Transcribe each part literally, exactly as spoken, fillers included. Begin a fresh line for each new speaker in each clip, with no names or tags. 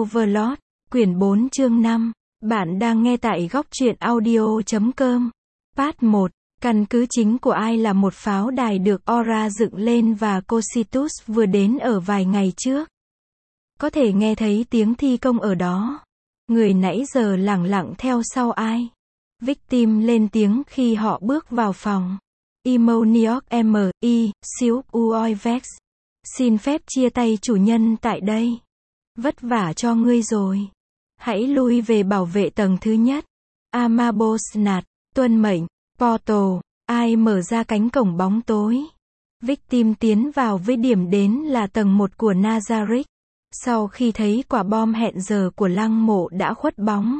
Overlord, quyển bốn chương năm. Bạn đang nghe tại góc truyện audio chấm com. Part một. Căn cứ chính của ai là một pháo đài được Aura dựng lên và Cocytus vừa đến ở vài ngày trước. Có thể nghe thấy tiếng thi công ở đó. Người nãy giờ lẳng lặng theo sau ai. Victim lên tiếng khi họ bước vào phòng. Emoniok M I, Silk Uoivex. Xin phép chia tay chủ nhân tại đây. Vất vả cho ngươi rồi. Hãy lui về bảo vệ tầng thứ nhất. Amabosnat, tuân mệnh. Portal, ai mở ra cánh cổng bóng tối. Victim tiến vào với điểm đến là tầng một của Nazarick. Sau khi thấy quả bom hẹn giờ của lăng mộ đã khuất bóng,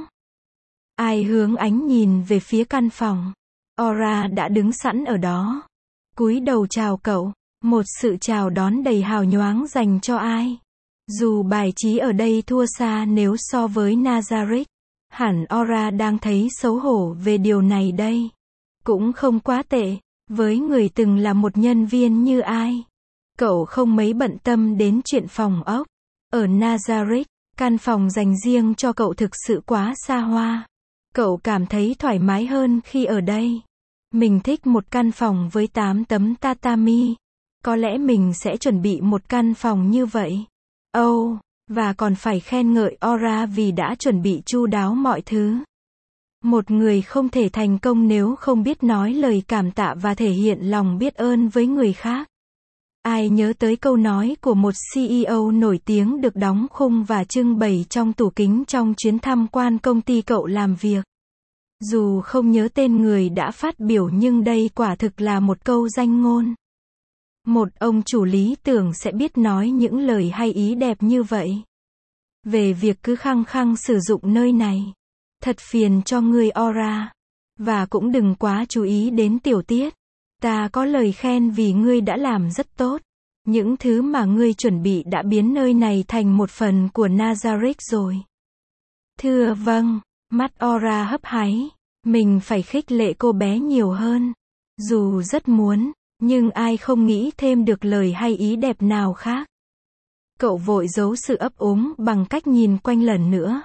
ai hướng ánh nhìn về phía căn phòng. Aura đã đứng sẵn ở đó. Cúi đầu chào cậu. Một sự chào đón đầy hào nhoáng dành cho ai. Dù bài trí ở đây thua xa nếu so với Nazarick, hẳn Aura đang thấy xấu hổ về điều này đây. Cũng không quá tệ, với người từng là một nhân viên như ai. Cậu không mấy bận tâm đến chuyện phòng ốc. Ở Nazarick, căn phòng dành riêng cho cậu thực sự quá xa hoa. Cậu cảm thấy thoải mái hơn khi ở đây. Mình thích một căn phòng với tám tấm tatami. Có lẽ mình sẽ chuẩn bị một căn phòng như vậy. Oh, và còn phải khen ngợi Aura vì đã chuẩn bị chu đáo mọi thứ. Một người không thể thành công nếu không biết nói lời cảm tạ và thể hiện lòng biết ơn với người khác. Ai nhớ tới câu nói của một xê e ô nổi tiếng được đóng khung và trưng bày trong tủ kính trong chuyến tham quan công ty cậu làm việc. Dù không nhớ tên người đã phát biểu nhưng đây quả thực là một câu danh ngôn. Một ông chủ lý tưởng sẽ biết nói những lời hay ý đẹp như vậy. Về việc cứ khăng khăng sử dụng nơi này. Thật phiền cho ngươi Aura. Và cũng đừng quá chú ý đến tiểu tiết. Ta có lời khen vì ngươi đã làm rất tốt. Những thứ mà ngươi chuẩn bị đã biến nơi này thành một phần của Nazarick rồi. Thưa vâng, mắt Aura hấp háy. Mình phải khích lệ cô bé nhiều hơn. Dù rất muốn, nhưng ai không nghĩ thêm được lời hay ý đẹp nào khác. Cậu vội giấu sự ấp úng bằng cách nhìn quanh lần nữa.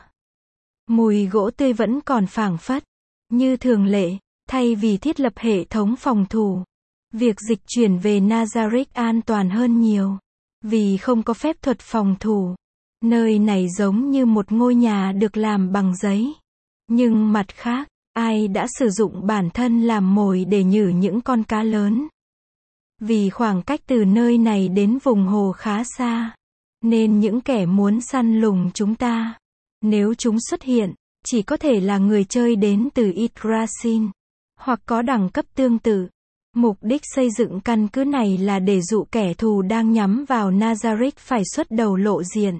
Mùi gỗ tươi vẫn còn phảng phất. Như thường lệ, thay vì thiết lập hệ thống phòng thủ, việc dịch chuyển về Nazarick an toàn hơn nhiều. Vì không có phép thuật phòng thủ. Nơi này giống như một ngôi nhà được làm bằng giấy. Nhưng mặt khác, ai đã sử dụng bản thân làm mồi để nhử những con cá lớn. Vì khoảng cách từ nơi này đến vùng hồ khá xa, nên những kẻ muốn săn lùng chúng ta, nếu chúng xuất hiện, chỉ có thể là người chơi đến từ Yggdrasil, hoặc có đẳng cấp tương tự. Mục đích xây dựng căn cứ này là để dụ kẻ thù đang nhắm vào Nazarick phải xuất đầu lộ diện.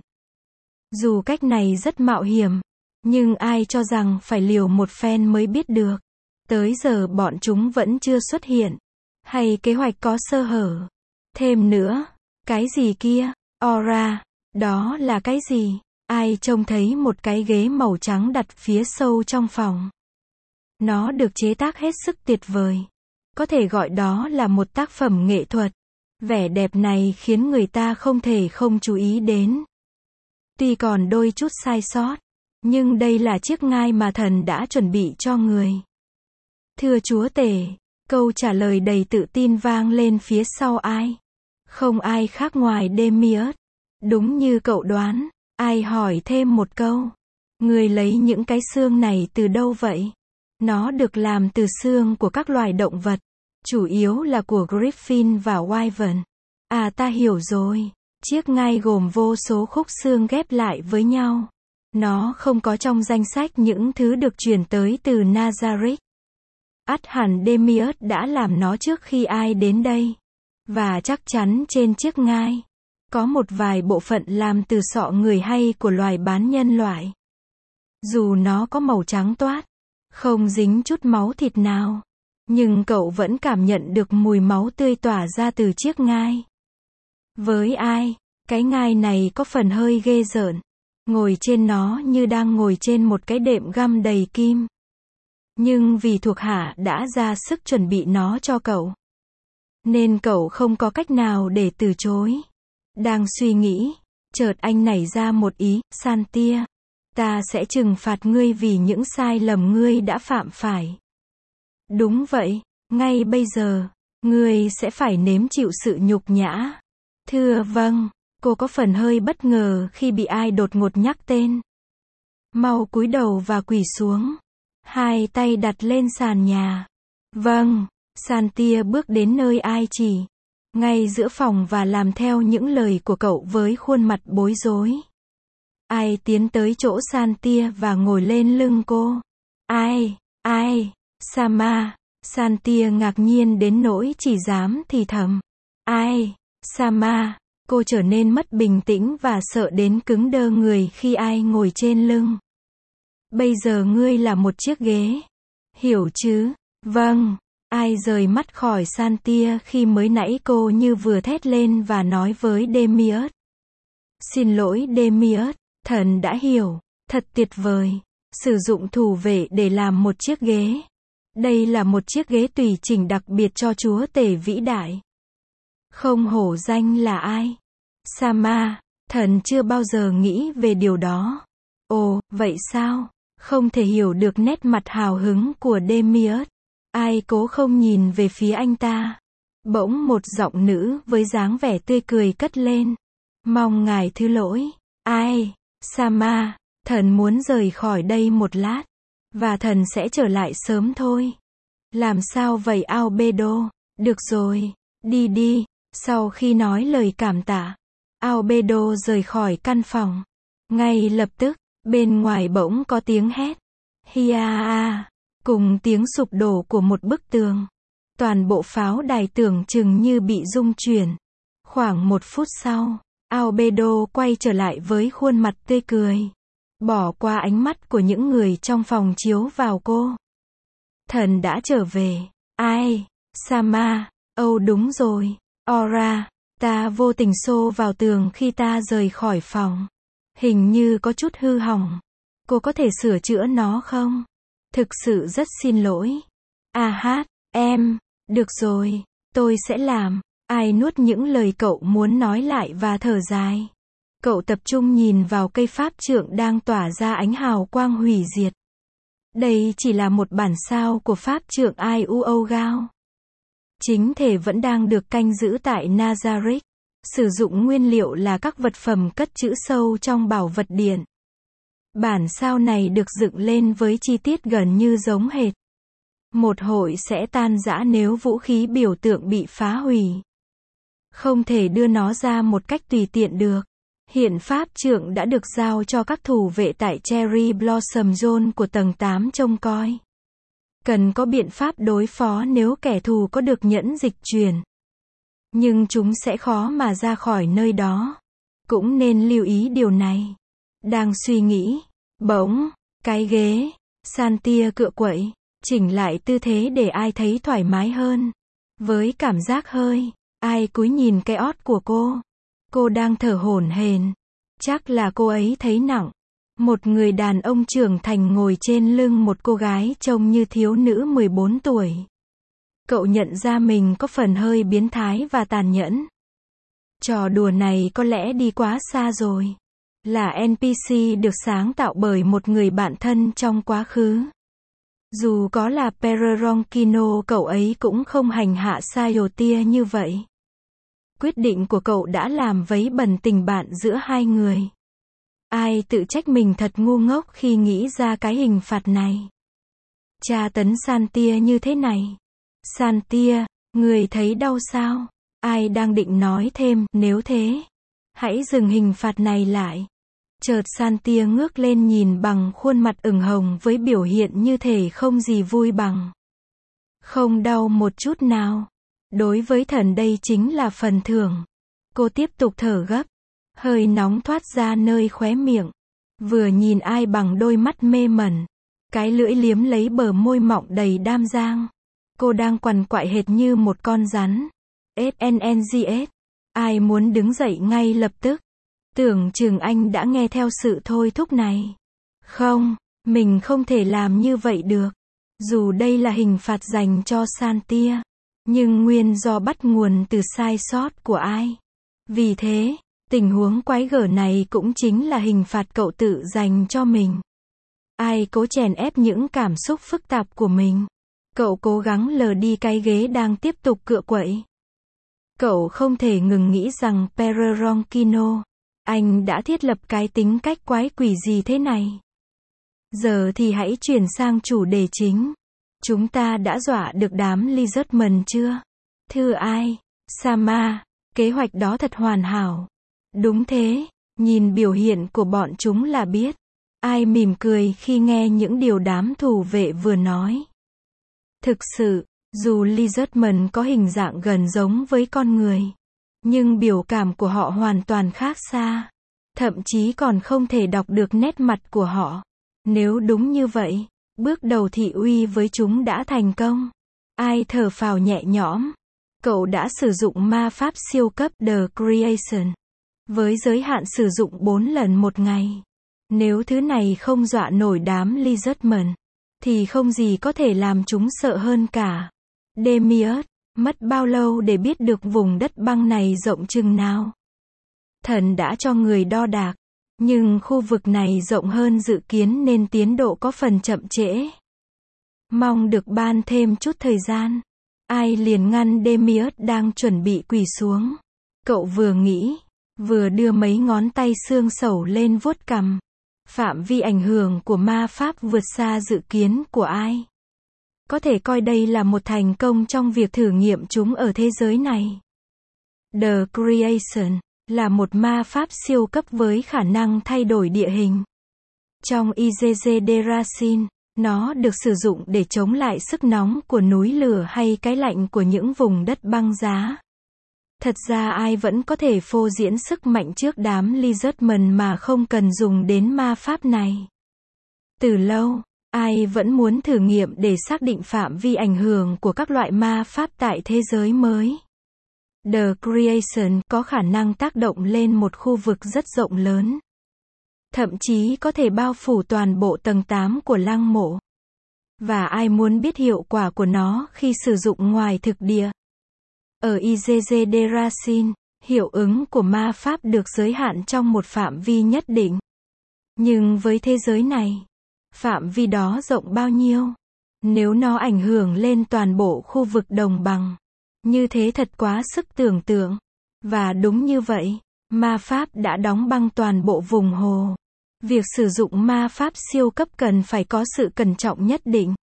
Dù cách này rất mạo hiểm, nhưng ai cho rằng phải liều một phen mới biết được. Tới giờ bọn chúng vẫn chưa xuất hiện. Hay kế hoạch có sơ hở. Thêm nữa, cái gì kia? Aura, đó là cái gì? Ai trông thấy một cái ghế màu trắng đặt phía sâu trong phòng. Nó được chế tác hết sức tuyệt vời. Có thể gọi đó là một tác phẩm nghệ thuật. Vẻ đẹp này khiến người ta không thể không chú ý đến. Tuy còn đôi chút sai sót, nhưng đây là chiếc ngai mà thần đã chuẩn bị cho người. Thưa chúa tể, câu trả lời đầy tự tin vang lên phía sau ai. Không ai khác ngoài Demiurge. Đúng như cậu đoán, ai hỏi thêm một câu. Người lấy những cái xương này từ đâu vậy? Nó được làm từ xương của các loài động vật. Chủ yếu là của Griffin và Wyvern. À ta hiểu rồi. Chiếc ngai gồm vô số khúc xương ghép lại với nhau. Nó không có trong danh sách những thứ được chuyển tới từ Nazarick. Ắt hẳn Demiurge đã làm nó trước khi ai đến đây. Và chắc chắn trên chiếc ngai có một vài bộ phận làm từ sọ người hay của loài bán nhân loại. Dù nó có màu trắng toát, không dính chút máu thịt nào, nhưng cậu vẫn cảm nhận được mùi máu tươi tỏa ra từ chiếc ngai. Với ai, cái ngai này có phần hơi ghê rợn. Ngồi trên nó như đang ngồi trên một cái đệm găm đầy kim. Nhưng vì thuộc hạ đã ra sức chuẩn bị nó cho cậu, nên cậu không có cách nào để từ chối. Đang suy nghĩ, Chợt anh nảy ra một ý, Santia. Ta sẽ trừng phạt ngươi vì những sai lầm ngươi đã phạm phải. Đúng vậy, ngay bây giờ, ngươi sẽ phải nếm chịu sự nhục nhã. Thưa vâng, cô có phần hơi bất ngờ khi bị ai đột ngột nhắc tên. Mau cúi đầu và quỳ xuống. Hai tay đặt lên sàn nhà. Vâng, Santia bước đến nơi ai chỉ. Ngay giữa phòng và làm theo những lời của cậu với khuôn mặt bối rối. Ai tiến tới chỗ Santia và ngồi lên lưng cô. Ai, ai, Sama. Santia ngạc nhiên đến nỗi chỉ dám thì thầm. Ai, Sama. Cô trở nên mất bình tĩnh và sợ đến cứng đơ người khi ai ngồi trên lưng. Bây giờ ngươi là một chiếc ghế. Hiểu chứ? Vâng. Ai rời mắt khỏi Santia khi mới nãy cô như vừa thét lên và nói với Demiurge. Xin lỗi Demiurge, thần đã hiểu. Thật tuyệt vời. Sử dụng thủ vệ để làm một chiếc ghế. Đây là một chiếc ghế tùy chỉnh đặc biệt cho chúa tể vĩ đại. Không hổ danh là ai? Sama, thần chưa bao giờ nghĩ về điều đó. Ồ, vậy sao? Không thể hiểu được nét mặt hào hứng của Demiurge. Ai cố không nhìn về phía anh ta. Bỗng một giọng nữ với dáng vẻ tươi cười cất lên. Mong ngài thứ lỗi. Ai? Sama, thần muốn rời khỏi đây một lát. Và thần sẽ trở lại sớm thôi. Làm sao vậy Albedo? Được rồi, đi đi. Sau khi nói lời cảm tạ, Albedo rời khỏi căn phòng. Ngay lập tức, bên ngoài bỗng có tiếng hét. Hiaa! Cùng tiếng sụp đổ của một bức tường. Toàn bộ pháo đài tưởng chừng như bị rung chuyển. Khoảng một phút sau, Albedo quay trở lại với khuôn mặt tươi cười. Bỏ qua ánh mắt của những người trong phòng chiếu vào cô. Thần đã trở về. Ai? Sama. Âu đúng rồi. Aura. Ta vô tình xô vào tường khi ta rời khỏi phòng. Hình như có chút hư hỏng. Cô có thể sửa chữa nó không? Thực sự rất xin lỗi. À hát, em. Được rồi. Tôi sẽ làm. Ai nuốt những lời cậu muốn nói lại và thở dài. Cậu tập trung nhìn vào cây pháp trượng đang tỏa ra ánh hào quang hủy diệt. Đây chỉ là một bản sao của pháp trượng Ai U Gao. Chính thể vẫn đang được canh giữ tại Nazareth. Sử dụng nguyên liệu là các vật phẩm cất trữ sâu trong bảo vật điện. Bản sao này được dựng lên với chi tiết gần như giống hệt. Một hội sẽ tan rã nếu vũ khí biểu tượng bị phá hủy. Không thể đưa nó ra một cách tùy tiện được. Hiện pháp trượng đã được giao cho các thủ vệ tại Cherry Blossom Zone của tầng tám trông coi. Cần có biện pháp đối phó nếu kẻ thù có được nhẫn dịch chuyển. Nhưng chúng sẽ khó mà ra khỏi nơi đó. Cũng nên lưu ý điều này. Đang suy nghĩ. Bỗng, cái ghế. Santia cựa quậy. Chỉnh lại tư thế để ai thấy thoải mái hơn. Với cảm giác hơi. Ai cúi nhìn cái ót của cô. Cô đang thở hổn hển. Chắc là cô ấy thấy nặng. Một người đàn ông trưởng thành ngồi trên lưng một cô gái trông như thiếu nữ mười bốn tuổi. Cậu nhận ra mình có phần hơi biến thái và tàn nhẫn. Trò đùa này có lẽ đi quá xa rồi. Là en pê xê được sáng tạo bởi một người bạn thân trong quá khứ. Dù có là Pereronkino, cậu ấy cũng không hành hạ Sayotia như vậy. Quyết định của cậu đã làm vấy bẩn tình bạn giữa hai người. Ai tự trách mình thật ngu ngốc khi nghĩ ra cái hình phạt này. Tra tấn Santia như thế này. Santia, người thấy đau sao? Ai đang định nói thêm, nếu thế, hãy dừng hình phạt này lại. Chợt Santia ngước lên nhìn bằng khuôn mặt ửng hồng với biểu hiện như thể không gì vui bằng. Không đau một chút nào. Đối với thần đây chính là phần thưởng. Cô tiếp tục thở gấp. Hơi nóng thoát ra nơi khóe miệng. Vừa nhìn ai bằng đôi mắt mê mẩn. Cái lưỡi liếm lấy bờ môi mọng đầy đam giang. Cô đang quằn quại hệt như một con rắn. ét en en giê ét. Ai muốn đứng dậy ngay lập tức. Tưởng chừng anh đã nghe theo sự thôi thúc này. Không, mình không thể làm như vậy được. Dù đây là hình phạt dành cho Santia. Nhưng nguyên do bắt nguồn từ sai sót của ai. Vì thế, Tình huống quái gở này cũng chính là hình phạt cậu tự dành cho mình. Ai cố chèn ép những cảm xúc phức tạp của mình. Cậu cố gắng lờ đi cái ghế đang tiếp tục cựa quậy. Cậu không thể ngừng nghĩ rằng Pereronkino, anh đã thiết lập cái tính cách quái quỷ gì thế này. Giờ thì hãy chuyển sang chủ đề chính. Chúng ta đã dọa được đám Lizardman chưa? Thưa ai? Sama, kế hoạch đó thật hoàn hảo. Đúng thế, nhìn biểu hiện của bọn chúng là biết. Ai mỉm cười khi nghe những điều đám thủ vệ vừa nói. Thực sự, dù Lizardman có hình dạng gần giống với con người, nhưng biểu cảm của họ hoàn toàn khác xa. Thậm chí còn không thể đọc được nét mặt của họ. Nếu đúng như vậy, bước đầu thị uy với chúng đã thành công. Ai thở phào nhẹ nhõm. Cậu đã sử dụng ma pháp siêu cấp The Creation. Với giới hạn sử dụng bốn lần một ngày. Nếu thứ này không dọa nổi đám Lizardman, thì không gì có thể làm chúng sợ hơn cả. Demiurge, mất bao lâu để biết được vùng đất băng này rộng chừng nào? Thần đã cho người đo đạc, nhưng khu vực này rộng hơn dự kiến nên tiến độ có phần chậm trễ. Mong được ban thêm chút thời gian. Ai liền ngăn Demiurge đang chuẩn bị quỳ xuống. Cậu vừa nghĩ, vừa đưa mấy ngón tay xương sẩu lên vuốt cằm. Phạm vi ảnh hưởng của ma pháp vượt xa dự kiến của ai. Có thể coi đây là một thành công trong việc thử nghiệm chúng ở thế giới này. The Creation là một ma pháp siêu cấp với khả năng thay đổi địa hình. Trong i giê giê Derasin, nó được sử dụng để chống lại sức nóng của núi lửa hay cái lạnh của những vùng đất băng giá. Thật ra ai vẫn có thể phô diễn sức mạnh trước đám Lizardman mà không cần dùng đến ma pháp này. Từ lâu, ai vẫn muốn thử nghiệm để xác định phạm vi ảnh hưởng của các loại ma pháp tại thế giới mới. The Creation có khả năng tác động lên một khu vực rất rộng lớn. Thậm chí có thể bao phủ toàn bộ tầng tám của lăng mộ. Và ai muốn biết hiệu quả của nó khi sử dụng ngoài thực địa? Ở i giê giê Derasin, hiệu ứng của ma pháp được giới hạn trong một phạm vi nhất định. Nhưng với thế giới này, phạm vi đó rộng bao nhiêu? Nếu nó ảnh hưởng lên toàn bộ khu vực đồng bằng, như thế thật quá sức tưởng tượng. Và đúng như vậy, ma pháp đã đóng băng toàn bộ vùng hồ. Việc sử dụng ma pháp siêu cấp cần phải có sự cẩn trọng nhất định.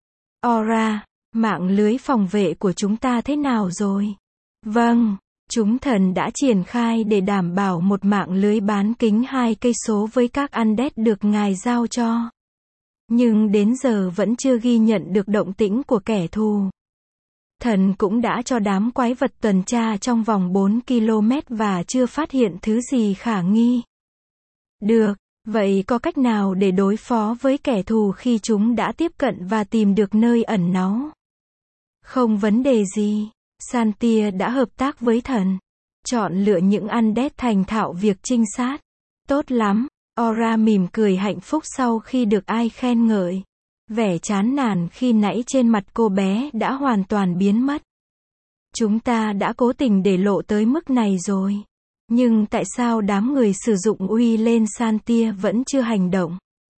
Aura, mạng lưới phòng vệ của chúng ta thế nào rồi? Vâng, chúng thần đã triển khai để đảm bảo một mạng lưới bán kính hai cây số với các undead được ngài giao cho. Nhưng đến giờ vẫn chưa ghi nhận được động tĩnh của kẻ thù. Thần cũng đã cho đám quái vật tuần tra trong vòng bốn ki lô mét và chưa phát hiện thứ gì khả nghi. Được, vậy có cách nào để đối phó với kẻ thù khi chúng đã tiếp cận và tìm được nơi ẩn náu? Không vấn đề gì. Santia đã hợp tác với thần. Chọn lựa những undead thành thạo việc trinh sát. Tốt lắm. Aura mỉm cười hạnh phúc sau khi được ai khen ngợi. Vẻ chán nản khi nãy trên mặt cô bé đã hoàn toàn biến mất. Chúng ta đã cố tình để lộ tới mức này rồi. Nhưng tại sao đám người sử dụng uy lên Santia vẫn chưa hành động?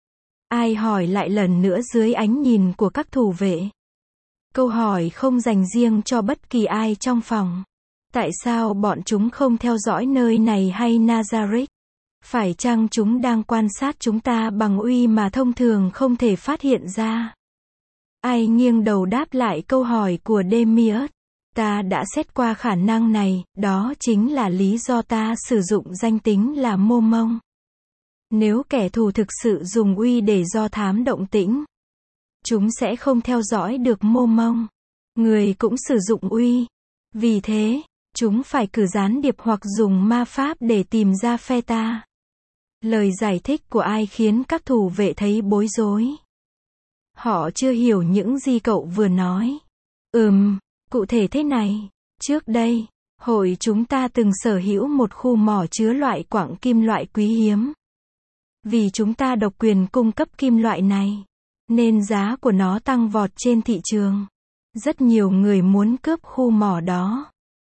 Ai hỏi lại lần nữa dưới ánh nhìn của các thủ vệ. Câu hỏi không dành riêng cho bất kỳ ai trong phòng. Tại sao bọn chúng không theo dõi nơi này hay Nazareth? Phải chăng chúng đang quan sát chúng ta bằng uy mà thông thường không thể phát hiện ra? Ai nghiêng đầu đáp lại câu hỏi của Demiurge. Ta đã xét qua khả năng này, đó chính là lý do ta sử dụng danh tính là Mô Mông. Nếu kẻ thù thực sự dùng uy để do thám động tĩnh, chúng sẽ không theo dõi được Mô Mông. Người cũng sử dụng uy. Vì thế, chúng phải cử gián điệp hoặc dùng ma pháp để tìm ra phe ta. Lời giải thích của ai khiến các thủ vệ thấy bối rối. Họ chưa hiểu những gì cậu vừa nói. Ừm, cụ thể thế này. Trước đây, hội chúng ta từng sở hữu một khu mỏ chứa loại quặng kim loại quý hiếm. Vì chúng ta độc quyền cung cấp kim loại này, nên giá của nó tăng vọt trên thị trường. Rất nhiều người muốn cướp khu mỏ đó.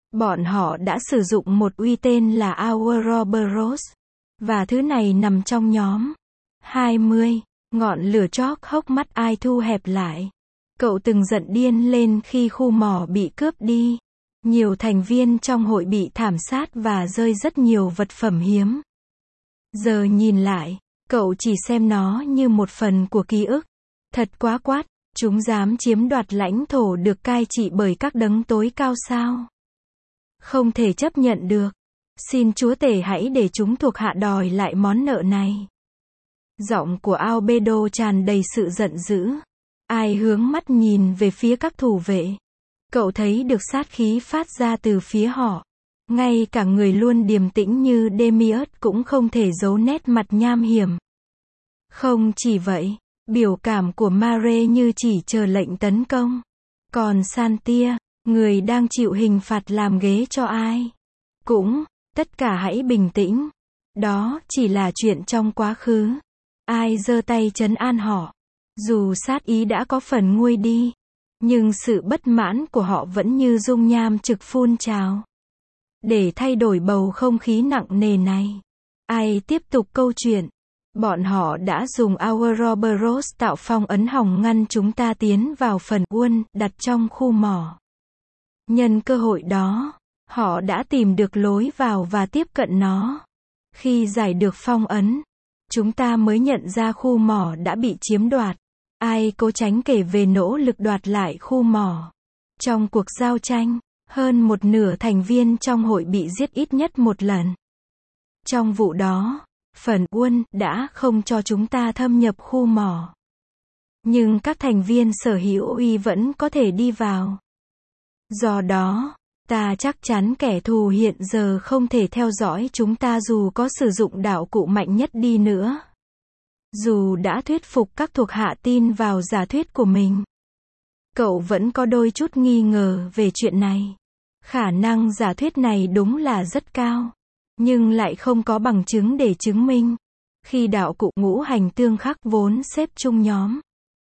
Bọn họ đã sử dụng một uy tên là Ouroboros. Và thứ này nằm trong nhóm hai mươi. Ngọn lửa chóp hốc mắt ai thu hẹp lại. Cậu từng giận điên lên khi khu mỏ bị cướp đi. Nhiều thành viên trong hội bị thảm sát và rơi rất nhiều vật phẩm hiếm. Giờ nhìn lại, cậu chỉ xem nó như một phần của ký ức. Thật quá quát, chúng dám chiếm đoạt lãnh thổ được cai trị bởi các đấng tối cao sao? Không thể chấp nhận được. Xin Chúa Tể hãy để chúng thuộc hạ đòi lại món nợ này. Giọng của Albedo tràn đầy sự giận dữ. Ai hướng mắt nhìn về phía các thủ vệ. Cậu thấy được sát khí phát ra từ phía họ. Ngay cả người luôn điềm tĩnh như Demiurge cũng không thể giấu nét mặt nham hiểm. Không chỉ vậy, biểu cảm của Mare như chỉ chờ lệnh tấn công. Còn Santia, người đang chịu hình phạt làm ghế cho ai? Cũng, tất cả hãy bình tĩnh. Đó chỉ là chuyện trong quá khứ. Ai giơ tay trấn an họ. Dù sát ý đã có phần nguôi đi, nhưng sự bất mãn của họ vẫn như dung nham trực phun trào. Để thay đổi bầu không khí nặng nề này, ai tiếp tục câu chuyện. Bọn họ đã dùng Ouroboros tạo phong ấn hỏng ngăn chúng ta tiến vào phần Uôn đặt trong khu mỏ. Nhân cơ hội đó, họ đã tìm được lối vào và tiếp cận nó. Khi giải được phong ấn, chúng ta mới nhận ra khu mỏ đã bị chiếm đoạt. Ai cố tránh kể về nỗ lực đoạt lại khu mỏ. Trong cuộc giao tranh, hơn một nửa thành viên trong hội bị giết ít nhất một lần. Trong vụ đó, phần Uôn đã không cho chúng ta thâm nhập khu mỏ. Nhưng các thành viên sở hữu uy vẫn có thể đi vào. Do đó, ta chắc chắn kẻ thù hiện giờ không thể theo dõi chúng ta dù có sử dụng đạo cụ mạnh nhất đi nữa. Dù đã thuyết phục các thuộc hạ tin vào giả thuyết của mình, cậu vẫn có đôi chút nghi ngờ về chuyện này. Khả năng giả thuyết này đúng là rất cao, nhưng lại không có bằng chứng để chứng minh. Khi đạo cụ ngũ hành tương khắc vốn xếp chung nhóm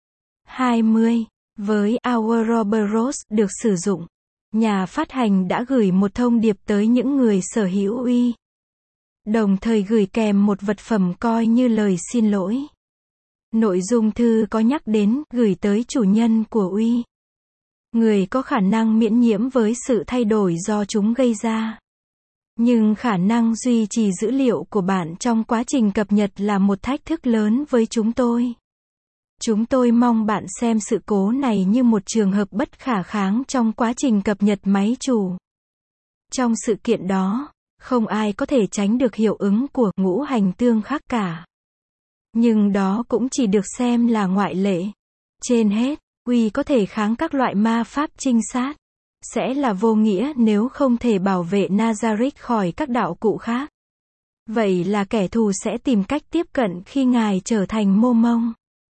hai mươi với Ouroboros được sử dụng, nhà phát hành đã gửi một thông điệp tới những người sở hữu uy. Đồng thời gửi kèm một vật phẩm coi như lời xin lỗi. Nội dung thư có nhắc đến gửi tới chủ nhân của uy. Người có khả năng miễn nhiễm với sự thay đổi do chúng gây ra. Nhưng khả năng duy trì dữ liệu của bạn trong quá trình cập nhật là một thách thức lớn với chúng tôi. Chúng tôi mong bạn xem sự cố này như một trường hợp bất khả kháng trong quá trình cập nhật máy chủ. Trong sự kiện đó, không ai có thể tránh được hiệu ứng của ngũ hành tương khắc cả. Nhưng đó cũng chỉ được xem là ngoại lệ. Trên hết, uy có thể kháng các loại ma pháp trinh sát. Sẽ là vô nghĩa nếu không thể bảo vệ Nazarick khỏi các đạo cụ khác. Vậy là kẻ thù sẽ tìm cách tiếp cận khi ngài trở thành mô mông.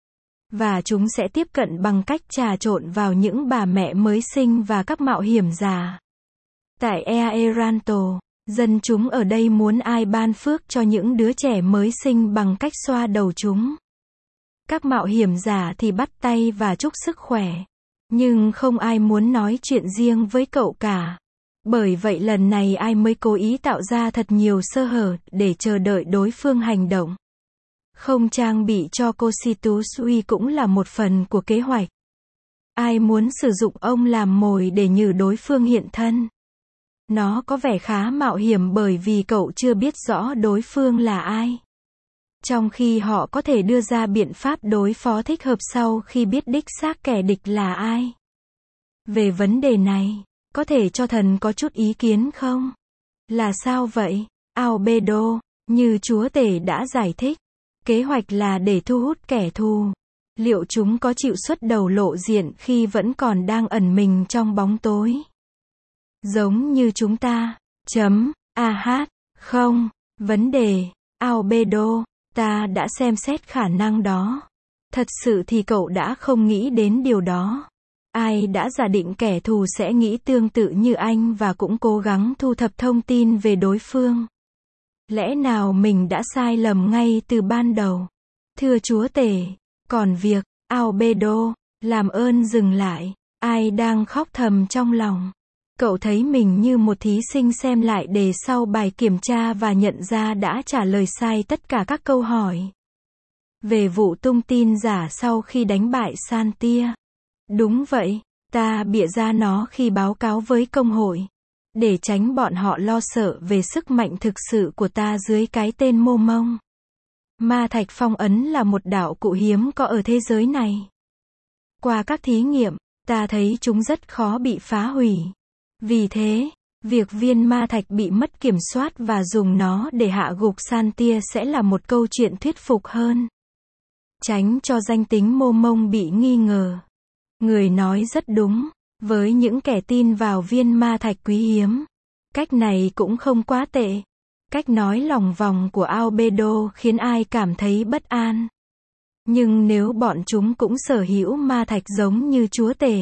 Và chúng sẽ tiếp cận bằng cách trà trộn vào những bà mẹ mới sinh và các mạo hiểm già. Tại Aeranto, dân chúng ở đây muốn ai ban phước cho những đứa trẻ mới sinh bằng cách xoa đầu chúng. Các mạo hiểm giả thì bắt tay và chúc sức khỏe. Nhưng không ai muốn nói chuyện riêng với cậu cả. Bởi vậy lần này ai mới cố ý tạo ra thật nhiều sơ hở để chờ đợi đối phương hành động. Không trang bị cho Cositus uy cũng là một phần của kế hoạch. Ai muốn sử dụng ông làm mồi để nhử đối phương hiện thân. Nó có vẻ khá mạo hiểm bởi vì cậu chưa biết rõ đối phương là ai. Trong khi họ có thể đưa ra biện pháp đối phó thích hợp sau khi biết đích xác kẻ địch là ai. Về vấn đề này, có thể cho thần có chút ý kiến không? Là sao vậy? Albedo, như chúa tể đã giải thích, kế hoạch là để thu hút kẻ thù. Liệu chúng có chịu xuất đầu lộ diện khi vẫn còn đang ẩn mình trong bóng tối? Giống như chúng ta. Chấm. A hát. Không. Vấn đề. Albedo. Ta đã xem xét khả năng đó. Thật sự thì cậu đã không nghĩ đến điều đó. Ai đã giả định kẻ thù sẽ nghĩ tương tự như anh và cũng cố gắng thu thập thông tin về đối phương. Lẽ nào mình đã sai lầm ngay từ ban đầu? Thưa chúa tể, còn việc, Albedo, làm ơn dừng lại. Ai đang khóc thầm trong lòng. Cậu thấy mình như một thí sinh xem lại đề sau bài kiểm tra và nhận ra đã trả lời sai tất cả các câu hỏi. Về vụ tung tin giả sau khi đánh bại Santia. Đúng vậy, ta bịa ra nó khi báo cáo với công hội. Để tránh bọn họ lo sợ về sức mạnh thực sự của ta dưới cái tên Mô Mông. Ma thạch phong ấn là một đạo cụ hiếm có ở thế giới này. Qua các thí nghiệm, ta thấy chúng rất khó bị phá hủy. Vì thế, việc viên ma thạch bị mất kiểm soát và dùng nó để hạ gục Santia sẽ là một câu chuyện thuyết phục hơn. Tránh cho danh tính Mô Mông bị nghi ngờ. Người nói rất đúng, với những kẻ tin vào viên ma thạch quý hiếm. Cách này cũng không quá tệ. Cách nói lòng vòng của Albedo khiến ai cảm thấy bất an. Nhưng nếu bọn chúng cũng sở hữu ma thạch giống như chúa tể,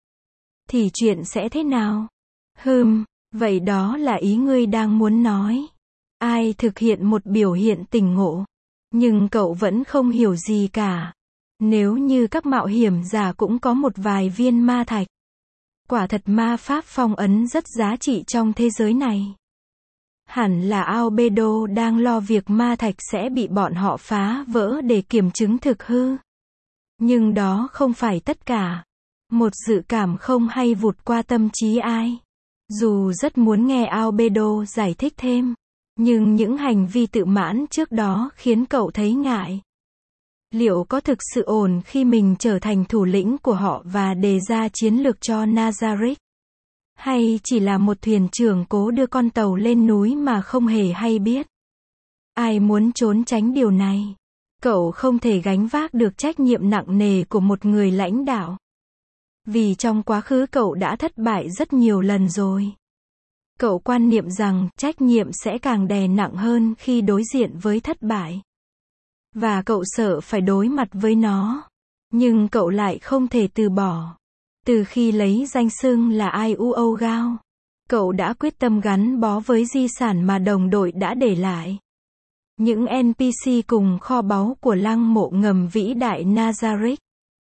thì chuyện sẽ thế nào? Hừm, vậy đó là ý ngươi đang muốn nói. Ai thực hiện một biểu hiện tỉnh ngộ. Nhưng cậu vẫn không hiểu gì cả. Nếu như các mạo hiểm giả cũng có một vài viên ma thạch. Quả thật ma pháp phong ấn rất giá trị trong thế giới này. Hẳn là Albedo đang lo việc ma thạch sẽ bị bọn họ phá vỡ để kiểm chứng thực hư. Nhưng đó không phải tất cả. Một dự cảm không hay vụt qua tâm trí ai. Dù rất muốn nghe Albedo giải thích thêm. Nhưng những hành vi tự mãn trước đó khiến cậu thấy ngại. Liệu có thực sự ổn khi mình trở thành thủ lĩnh của họ và đề ra chiến lược cho Nazarick? Hay chỉ là một thuyền trưởng cố đưa con tàu lên núi mà không hề hay biết? Ai muốn trốn tránh điều này? Cậu không thể gánh vác được trách nhiệm nặng nề của một người lãnh đạo. Vì trong quá khứ cậu đã thất bại rất nhiều lần rồi. Cậu quan niệm rằng trách nhiệm sẽ càng đè nặng hơn khi đối diện với thất bại. Và cậu sợ phải đối mặt với nó. Nhưng cậu lại không thể từ bỏ. Từ khi lấy danh xưng là Iuogao, cậu đã quyết tâm gắn bó với di sản mà đồng đội đã để lại. Những en pê xê cùng kho báu của lăng mộ ngầm vĩ đại Nazarick.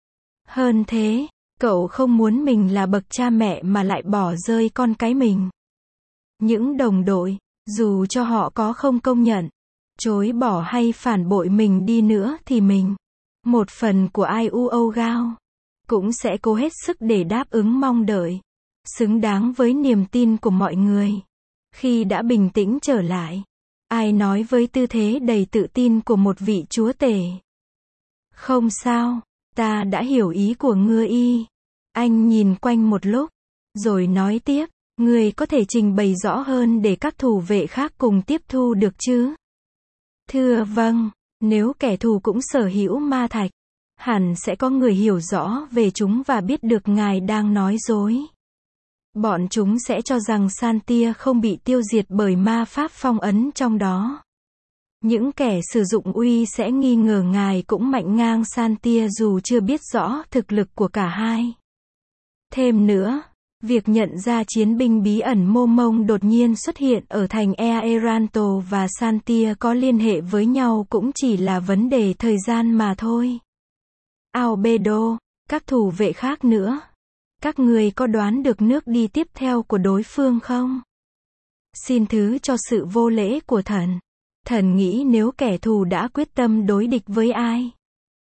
Hơn thế, cậu không muốn mình là bậc cha mẹ mà lại bỏ rơi con cái mình. Những đồng đội, dù cho họ có không công nhận, chối bỏ hay phản bội mình đi nữa thì mình, một phần của Iuogao, cũng sẽ cố hết sức để đáp ứng mong đợi, xứng đáng với niềm tin của mọi người. Khi đã bình tĩnh trở lại, ai nói với tư thế đầy tự tin của một vị chúa tể. Không sao, ta đã hiểu ý của ngươi y. Anh nhìn quanh một lúc, rồi nói tiếp, ngươi có thể trình bày rõ hơn để các thủ vệ khác cùng tiếp thu được chứ? Thưa vâng, nếu kẻ thù cũng sở hữu ma thạch, hẳn sẽ có người hiểu rõ về chúng và biết được ngài đang nói dối. Bọn chúng sẽ cho rằng Santia không bị tiêu diệt bởi ma pháp phong ấn trong đó. Những kẻ sử dụng uy sẽ nghi ngờ ngài cũng mạnh ngang Santia dù chưa biết rõ thực lực của cả hai. Thêm nữa, việc nhận ra chiến binh bí ẩn Mô Mông đột nhiên xuất hiện ở thành Aeranto và Santia có liên hệ với nhau cũng chỉ là vấn đề thời gian mà thôi. Albedo, các thủ vệ khác nữa. Các người có đoán được nước đi tiếp theo của đối phương không? Xin thứ cho sự vô lễ của thần. Thần nghĩ nếu kẻ thù đã quyết tâm đối địch với ai,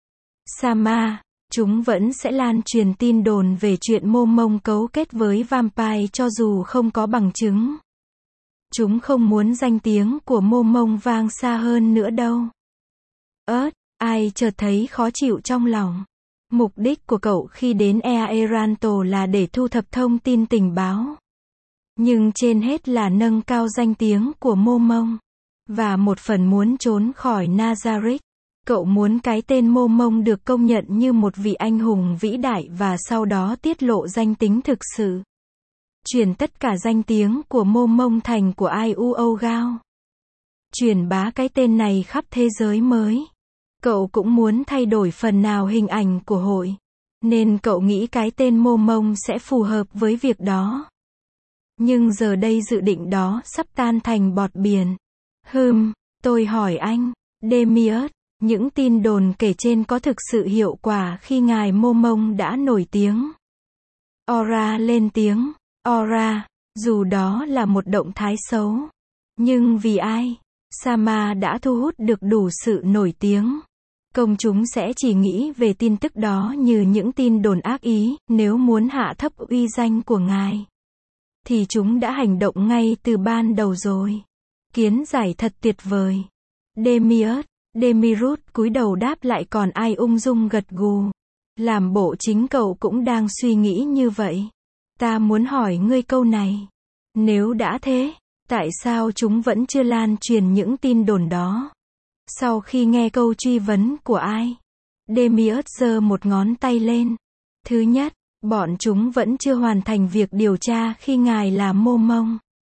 Sama, chúng vẫn sẽ lan truyền tin đồn về chuyện Mô Mông cấu kết với vampire cho dù không có bằng chứng. Chúng không muốn danh tiếng của Mô Mông vang xa hơn nữa đâu. Ớt, ai chợt thấy khó chịu trong lòng. Mục đích của cậu khi đến Aeranto là để thu thập thông tin tình báo. Nhưng trên hết là nâng cao danh tiếng của Mô Mông. Và một phần muốn trốn khỏi Nazarick. Cậu muốn cái tên Mô Mông được công nhận như một vị anh hùng vĩ đại và sau đó tiết lộ danh tính thực sự. Truyền tất cả danh tiếng của Mô Mông thành của Iuogao. Truyền bá cái tên này khắp thế giới mới. Cậu cũng muốn thay đổi phần nào hình ảnh của hội. Nên cậu nghĩ cái tên Mô Mông sẽ phù hợp với việc đó. Nhưng giờ đây dự định đó sắp tan thành bọt biển. Hừm, tôi hỏi anh, Demiurge, những tin đồn kể trên có thực sự hiệu quả khi ngài Mô Mông đã nổi tiếng? Aura lên tiếng, Aura, Dù đó là một động thái xấu. Nhưng vì ai? Sama đã thu hút được đủ sự nổi tiếng. Công chúng sẽ chỉ nghĩ về tin tức đó như những tin đồn ác ý, nếu muốn hạ thấp uy danh của ngài. Thì chúng đã hành động ngay từ ban đầu rồi. Kiến giải thật tuyệt vời. Demiurge, Demiurge cúi đầu đáp lại còn ai ung dung gật gù. Làm bộ chính cậu cũng đang suy nghĩ như vậy. Ta muốn hỏi ngươi câu này. Nếu đã thế, tại sao chúng vẫn chưa lan truyền những tin đồn đó? Sau khi nghe câu truy vấn của ai, Demiurge giơ một ngón tay lên. Thứ nhất, bọn chúng vẫn chưa hoàn thành việc điều tra khi ngài là Mô Mông.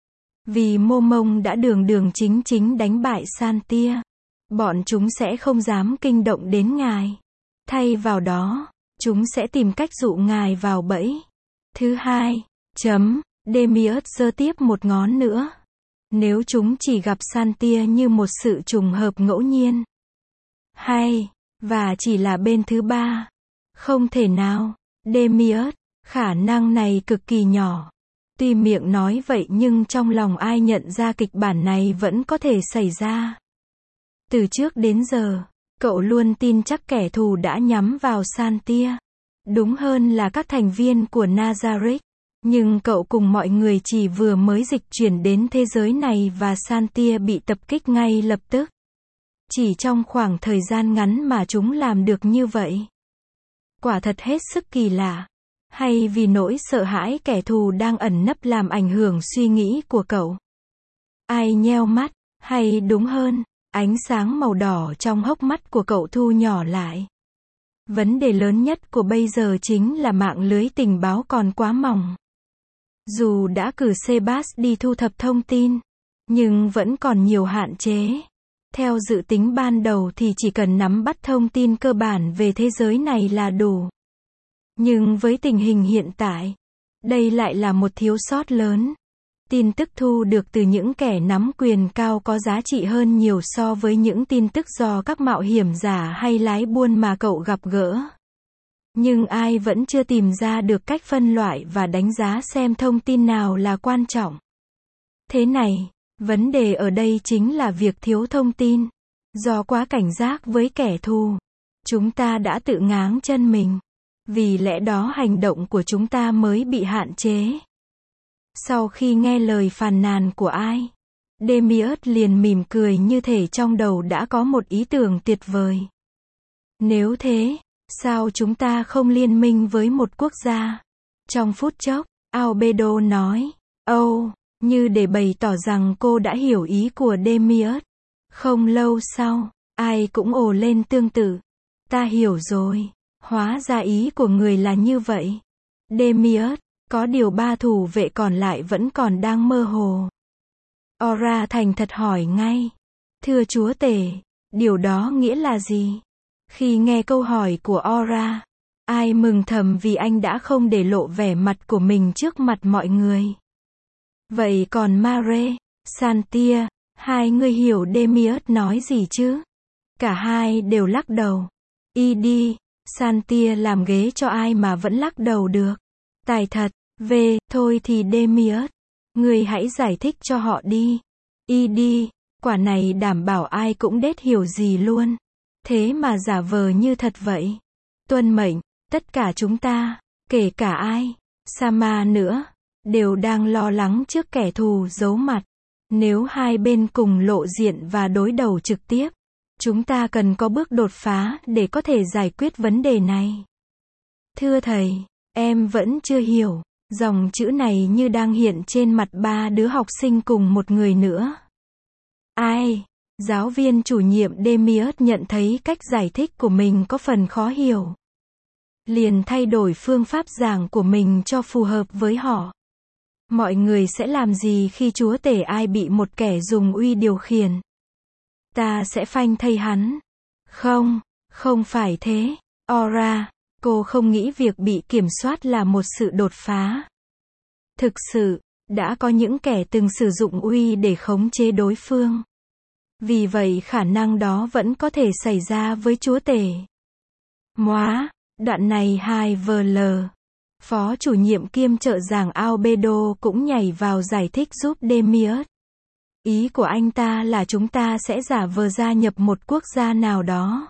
Vì Mô Mông đã đường đường chính chính đánh bại Santia. Bọn chúng sẽ không dám kinh động đến ngài. Thay vào đó, chúng sẽ tìm cách dụ ngài vào bẫy. Thứ hai, chấm, Demiurge giơ tiếp một ngón nữa. Nếu chúng chỉ gặp Santia như một sự trùng hợp ngẫu nhiên. Hay, và chỉ là bên thứ ba. Không thể nào, Demiurge, khả năng này cực kỳ nhỏ. Tuy miệng nói vậy nhưng trong lòng ai nhận ra kịch bản này vẫn có thể xảy ra. Từ trước đến giờ, cậu luôn tin chắc kẻ thù đã nhắm vào Santia. Đúng hơn là các thành viên của Nazarick. Nhưng cậu cùng mọi người chỉ vừa mới dịch chuyển đến thế giới này và Santia bị tập kích ngay lập tức. Chỉ trong khoảng thời gian ngắn mà chúng làm được như vậy. Quả thật hết sức kỳ lạ. Hay vì nỗi sợ hãi kẻ thù đang ẩn nấp làm ảnh hưởng suy nghĩ của cậu? Ai nheo mắt, hay đúng hơn, ánh sáng màu đỏ trong hốc mắt của cậu thu nhỏ lại. Vấn đề lớn nhất của bây giờ chính là mạng lưới tình báo còn quá mỏng. Dù đã cử Sebas đi thu thập thông tin, nhưng vẫn còn nhiều hạn chế. Theo dự tính ban đầu thì chỉ cần nắm bắt thông tin cơ bản về thế giới này là đủ. Nhưng với tình hình hiện tại, đây lại là một thiếu sót lớn. Tin tức thu được từ những kẻ nắm quyền cao có giá trị hơn nhiều so với những tin tức do các mạo hiểm giả hay lái buôn mà cậu gặp gỡ. Nhưng ai vẫn chưa tìm ra được cách phân loại và đánh giá xem thông tin nào là quan trọng. Thế này, vấn đề ở đây chính là việc thiếu thông tin. Do quá cảnh giác với kẻ thù, chúng ta đã tự ngáng chân mình. Vì lẽ đó hành động của chúng ta mới bị hạn chế. Sau khi nghe lời phàn nàn của ai, Demiurge liền mỉm cười như thể trong đầu đã có một ý tưởng tuyệt vời. Nếu thế, sao chúng ta không liên minh với một quốc gia? Trong phút chốc, Albedo nói, Âu, như để bày tỏ rằng cô đã hiểu ý của Demiurge. Không lâu sau, ai cũng ồ lên tương tự. Ta hiểu rồi, hóa ra ý của người là như vậy. Demiurge, có điều ba thủ vệ còn lại vẫn còn đang mơ hồ. Ora thành thật hỏi ngay. Thưa chúa tể, điều đó nghĩa là gì? Khi nghe câu hỏi của Ora, ai mừng thầm vì anh đã không để lộ vẻ mặt của mình trước mặt mọi người. Vậy còn Mare, Santia, hai người hiểu Demiurge nói gì chứ? Cả hai đều lắc đầu. Y đi, Santia làm ghế cho ai mà vẫn lắc đầu được. Tài thật, về, thôi thì Demiurge, người hãy giải thích cho họ đi. Y đi, quả này đảm bảo ai cũng đết hiểu gì luôn. Thế mà giả vờ như thật vậy. Tuân mệnh, tất cả chúng ta, kể cả ai, Sama nữa, đều đang lo lắng trước kẻ thù giấu mặt. Nếu hai bên cùng lộ diện và đối đầu trực tiếp, chúng ta cần có bước đột phá để có thể giải quyết vấn đề này. Thưa thầy, em vẫn chưa hiểu. Dòng chữ này như đang hiện trên mặt ba đứa học sinh cùng một người nữa. Ai? Giáo viên chủ nhiệm Demiurge nhận thấy cách giải thích của mình có phần khó hiểu. Liền thay đổi phương pháp giảng của mình cho phù hợp với họ. Mọi người sẽ làm gì khi chúa tể ai bị một kẻ dùng uy điều khiển? Ta sẽ phanh thây hắn. Không, không phải thế. Ora, cô không nghĩ việc bị kiểm soát là một sự đột phá. Thực sự, đã có những kẻ từng sử dụng uy để khống chế đối phương. Vì vậy khả năng đó vẫn có thể xảy ra với chúa tể. Móa, đoạn này hai vl. Phó chủ nhiệm kiêm trợ giảng Albedo cũng nhảy vào giải thích giúp Demiurge. Ý của anh ta là chúng ta sẽ giả vờ gia nhập một quốc gia nào đó,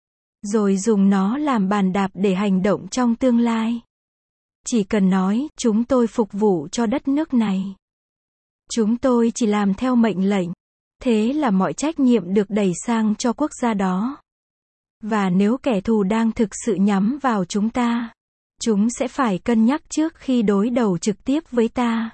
rồi dùng nó làm bàn đạp để hành động trong tương lai. Chỉ cần nói, chúng tôi phục vụ cho đất nước này. Chúng tôi chỉ làm theo mệnh lệnh. Thế là mọi trách nhiệm được đẩy sang cho quốc gia đó. Và nếu kẻ thù đang thực sự nhắm vào chúng ta, chúng sẽ phải cân nhắc trước khi đối đầu trực tiếp với ta.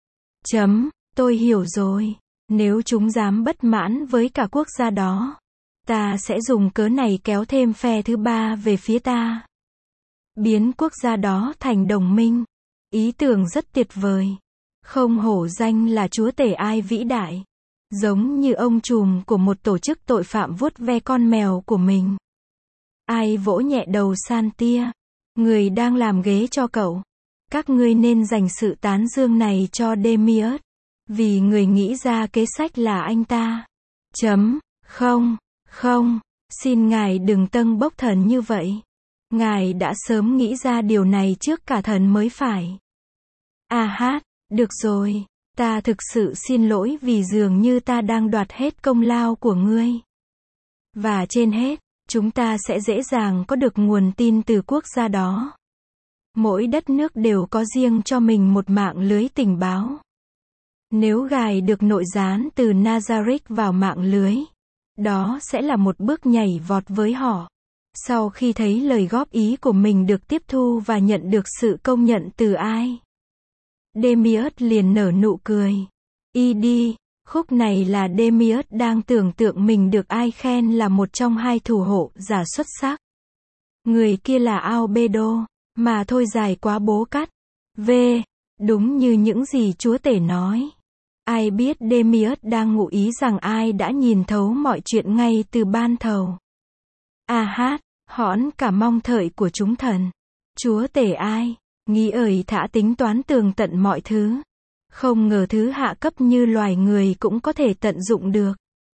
Chấm, tôi hiểu rồi. Nếu chúng dám bất mãn với cả quốc gia đó, ta sẽ dùng cớ này kéo thêm phe thứ ba về phía ta. Biến quốc gia đó thành đồng minh. Ý tưởng rất tuyệt vời. Không hổ danh là chúa tể Ai vĩ đại. Giống như ông trùm của một tổ chức tội phạm vuốt ve con mèo của mình. Ai vỗ nhẹ đầu Santia. Người đang làm ghế cho cậu. Các ngươi nên dành sự tán dương này cho Demiurge. Vì người nghĩ ra kế sách là anh ta. Chấm, không, không, xin ngài đừng tâng bốc thần như vậy. Ngài đã sớm nghĩ ra điều này trước cả thần mới phải. À hát, được rồi, ta thực sự xin lỗi vì dường như ta đang đoạt hết công lao của ngươi. Và trên hết, chúng ta sẽ dễ dàng có được nguồn tin từ quốc gia đó. Mỗi đất nước đều có riêng cho mình một mạng lưới tình báo. Nếu gài được nội gián từ Nazareth vào mạng lưới, đó sẽ là một bước nhảy vọt với họ. Sau khi thấy lời góp ý của mình được tiếp thu và nhận được sự công nhận từ ai, Demiurge liền nở nụ cười. Y đi, khúc này là Demiurge đang tưởng tượng mình được ai khen là một trong hai thủ hộ giả xuất sắc. Người kia là Albedo, mà thôi dài quá bố cắt. V. Đúng như những gì chúa tể nói. Ai biết Demiurge đang ngụ ý rằng ai đã nhìn thấu mọi chuyện ngay từ ban đầu. À hát, hõn cả mong thợi của chúng thần. Chúa tể Ai, nghĩ ởi thả tính toán tường tận mọi thứ. Không ngờ thứ hạ cấp như loài người cũng có thể tận dụng được.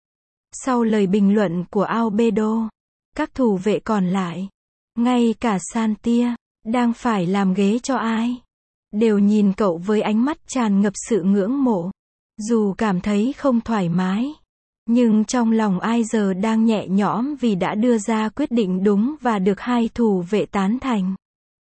Sau lời bình luận của Albedo, các thủ vệ còn lại, ngay cả Santia, đang phải làm ghế cho Ai, đều nhìn cậu với ánh mắt tràn ngập sự ngưỡng mộ. Dù cảm thấy không thoải mái, nhưng trong lòng Ai giờ đang nhẹ nhõm vì đã đưa ra quyết định đúng và được hai thủ vệ tán thành.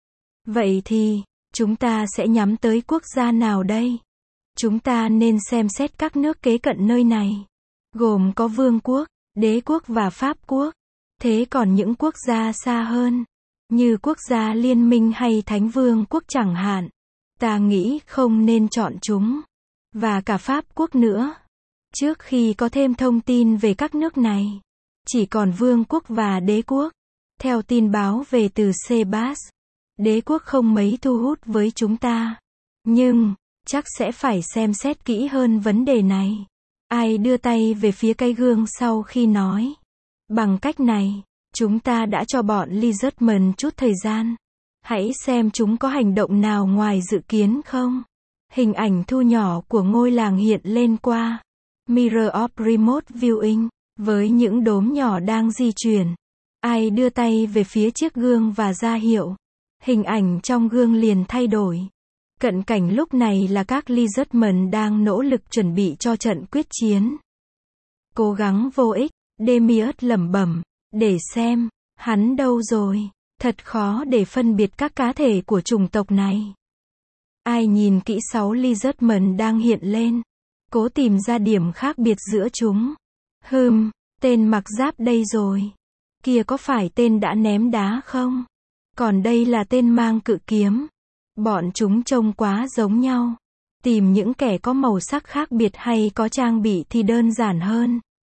Vậy thì, chúng ta sẽ nhắm tới quốc gia nào đây? Chúng ta nên xem xét các nước kế cận nơi này, gồm có vương quốc, đế quốc và pháp quốc. Thế còn những quốc gia xa hơn, như quốc gia liên minh hay thánh vương quốc chẳng hạn, ta nghĩ không nên chọn chúng. Và cả pháp quốc nữa. Trước khi có thêm thông tin về các nước này, chỉ còn vương quốc và đế quốc. Theo tin báo về từ Sebas, đế quốc không mấy thu hút với chúng ta. Nhưng, chắc sẽ phải xem xét kỹ hơn vấn đề này. Ai đưa tay về phía cái gương sau khi nói. Bằng cách này, chúng ta đã cho bọn Lizardman chút thời gian. Hãy xem chúng có hành động nào ngoài dự kiến không. Hình ảnh thu nhỏ của ngôi làng hiện lên qua Mirror of Remote Viewing, với những đốm nhỏ đang di chuyển. Ai đưa tay về phía chiếc gương và ra hiệu. Hình ảnh trong gương liền thay đổi. Cận cảnh lúc này là các Lizardman đang nỗ lực chuẩn bị cho trận quyết chiến. Cố gắng vô ích, Demiurge lẩm bẩm, để xem, hắn đâu rồi. Thật khó để phân biệt các cá thể của chủng tộc này. Ai nhìn kỹ sáu Lizardman đang hiện lên, cố tìm ra điểm khác biệt giữa chúng. Hừm, tên mặc giáp đây rồi. Kia có phải tên đã ném đá không? Còn đây là tên mang cự kiếm. Bọn chúng trông quá giống nhau. Tìm những kẻ có màu sắc khác biệt hay có trang bị thì đơn giản hơn.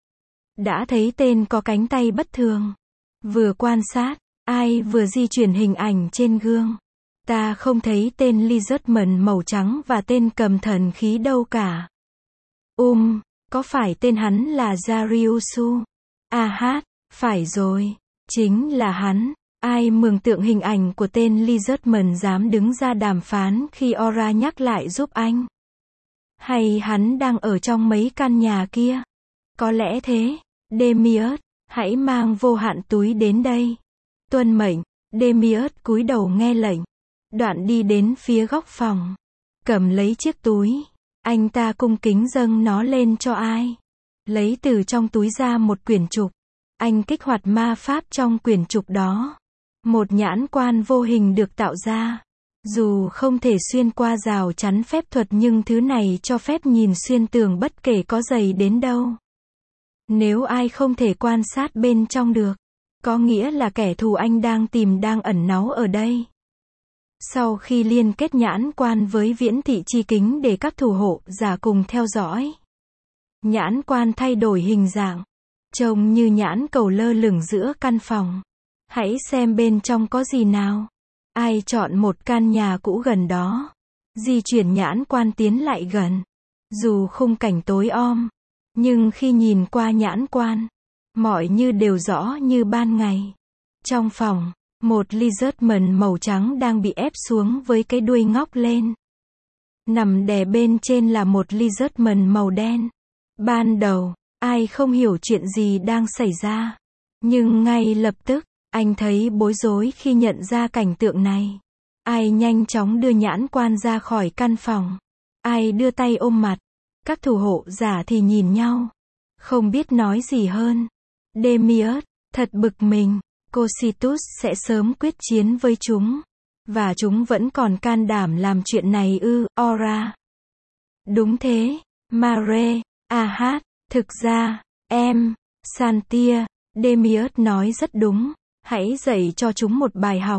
Đã thấy tên có cánh tay bất thường. Vừa quan sát, Ai vừa di chuyển hình ảnh trên gương. Ta không thấy tên Lizardman màu trắng và tên cầm thần khí đâu cả. Um, có phải tên hắn là Dariusu? À hát, phải rồi. Chính là hắn. Ai mường tượng hình ảnh của tên Lizardman dám đứng ra đàm phán khi Aura nhắc lại giúp anh. Hay hắn đang ở trong mấy căn nhà kia? Có lẽ thế. Demiurge, hãy mang vô hạn túi đến đây. Tuân mệnh. Demiurge cúi đầu nghe lệnh. Đoạn đi đến phía góc phòng. Cầm lấy chiếc túi. Anh ta cung kính dâng nó lên cho ai. Lấy từ trong túi ra một quyển trục. Anh kích hoạt ma pháp trong quyển trục đó. Một nhãn quan vô hình được tạo ra. Dù không thể xuyên qua rào chắn phép thuật nhưng thứ này cho phép nhìn xuyên tường bất kể có dày đến đâu. Nếu ai không thể quan sát bên trong được, có nghĩa là kẻ thù anh đang tìm đang ẩn náu ở đây. Sau khi liên kết nhãn quan với viễn thị chi kính để các thủ hộ giả cùng theo dõi, nhãn quan thay đổi hình dạng, trông như nhãn cầu lơ lửng giữa căn phòng. Hãy xem bên trong có gì nào. Ai chọn một căn nhà cũ gần đó. Di chuyển nhãn quan tiến lại gần. Dù khung cảnh tối om, nhưng khi nhìn qua nhãn quan, mọi như đều rõ như ban ngày. Trong phòng, một lizardman màu trắng đang bị ép xuống với cái đuôi ngóc lên. Nằm đè bên trên là một lizardman màu đen. Ban đầu, ai không hiểu chuyện gì đang xảy ra. Nhưng ngay lập tức, anh thấy bối rối khi nhận ra cảnh tượng này. Ai nhanh chóng đưa nhãn quan ra khỏi căn phòng. Ai đưa tay ôm mặt. Các thủ hộ giả thì nhìn nhau. Không biết nói gì hơn. Demiurge, thật bực mình. Cocytus sẽ sớm quyết chiến với chúng. Và chúng vẫn còn can đảm làm chuyện này ư, Aura. Đúng thế, Mare, Ahad, thực ra, em, Santia, Demiurge nói rất đúng. Hãy dạy cho chúng một bài học.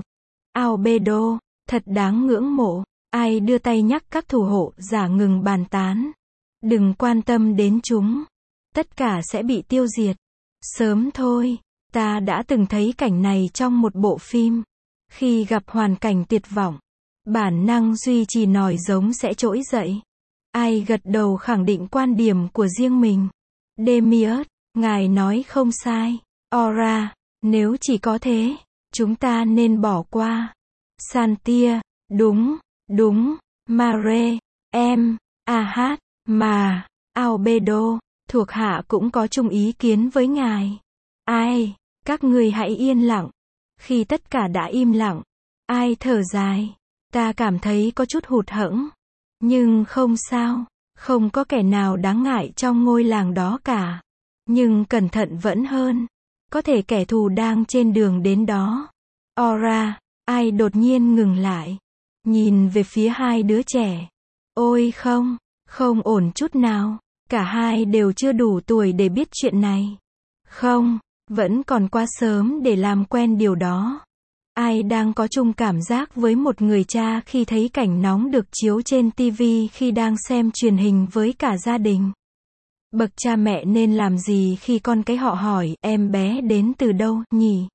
Albedo, thật đáng ngưỡng mộ. Ai đưa tay nhắc các thủ hộ giả ngừng bàn tán. Đừng quan tâm đến chúng. Tất cả sẽ bị tiêu diệt. Sớm thôi, ta đã từng thấy cảnh này trong một bộ phim. Khi gặp hoàn cảnh tuyệt vọng, bản năng duy trì nòi giống sẽ trỗi dậy. Ai gật đầu khẳng định quan điểm của riêng mình. Demiurge, ngài nói không sai. Aura, nếu chỉ có thế, chúng ta nên bỏ qua. Santia, đúng, đúng, Mare, em, Ahad, mà, Albedo, thuộc hạ cũng có chung ý kiến với ngài. Ai, các người hãy yên lặng. Khi tất cả đã im lặng, ai thở dài. Ta cảm thấy có chút hụt hẫng. Nhưng không sao, không có kẻ nào đáng ngại trong ngôi làng đó cả. Nhưng cẩn thận vẫn hơn. Có thể kẻ thù đang trên đường đến đó. Aura, ai đột nhiên ngừng lại. Nhìn về phía hai đứa trẻ. Ôi không, không ổn chút nào. Cả hai đều chưa đủ tuổi để biết chuyện này. Không, vẫn còn quá sớm để làm quen điều đó. Ai đang có chung cảm giác với một người cha khi thấy cảnh nóng được chiếu trên ti vi khi đang xem truyền hình với cả gia đình? Bậc cha mẹ nên làm gì khi con cái họ hỏi, em bé đến từ đâu, nhỉ?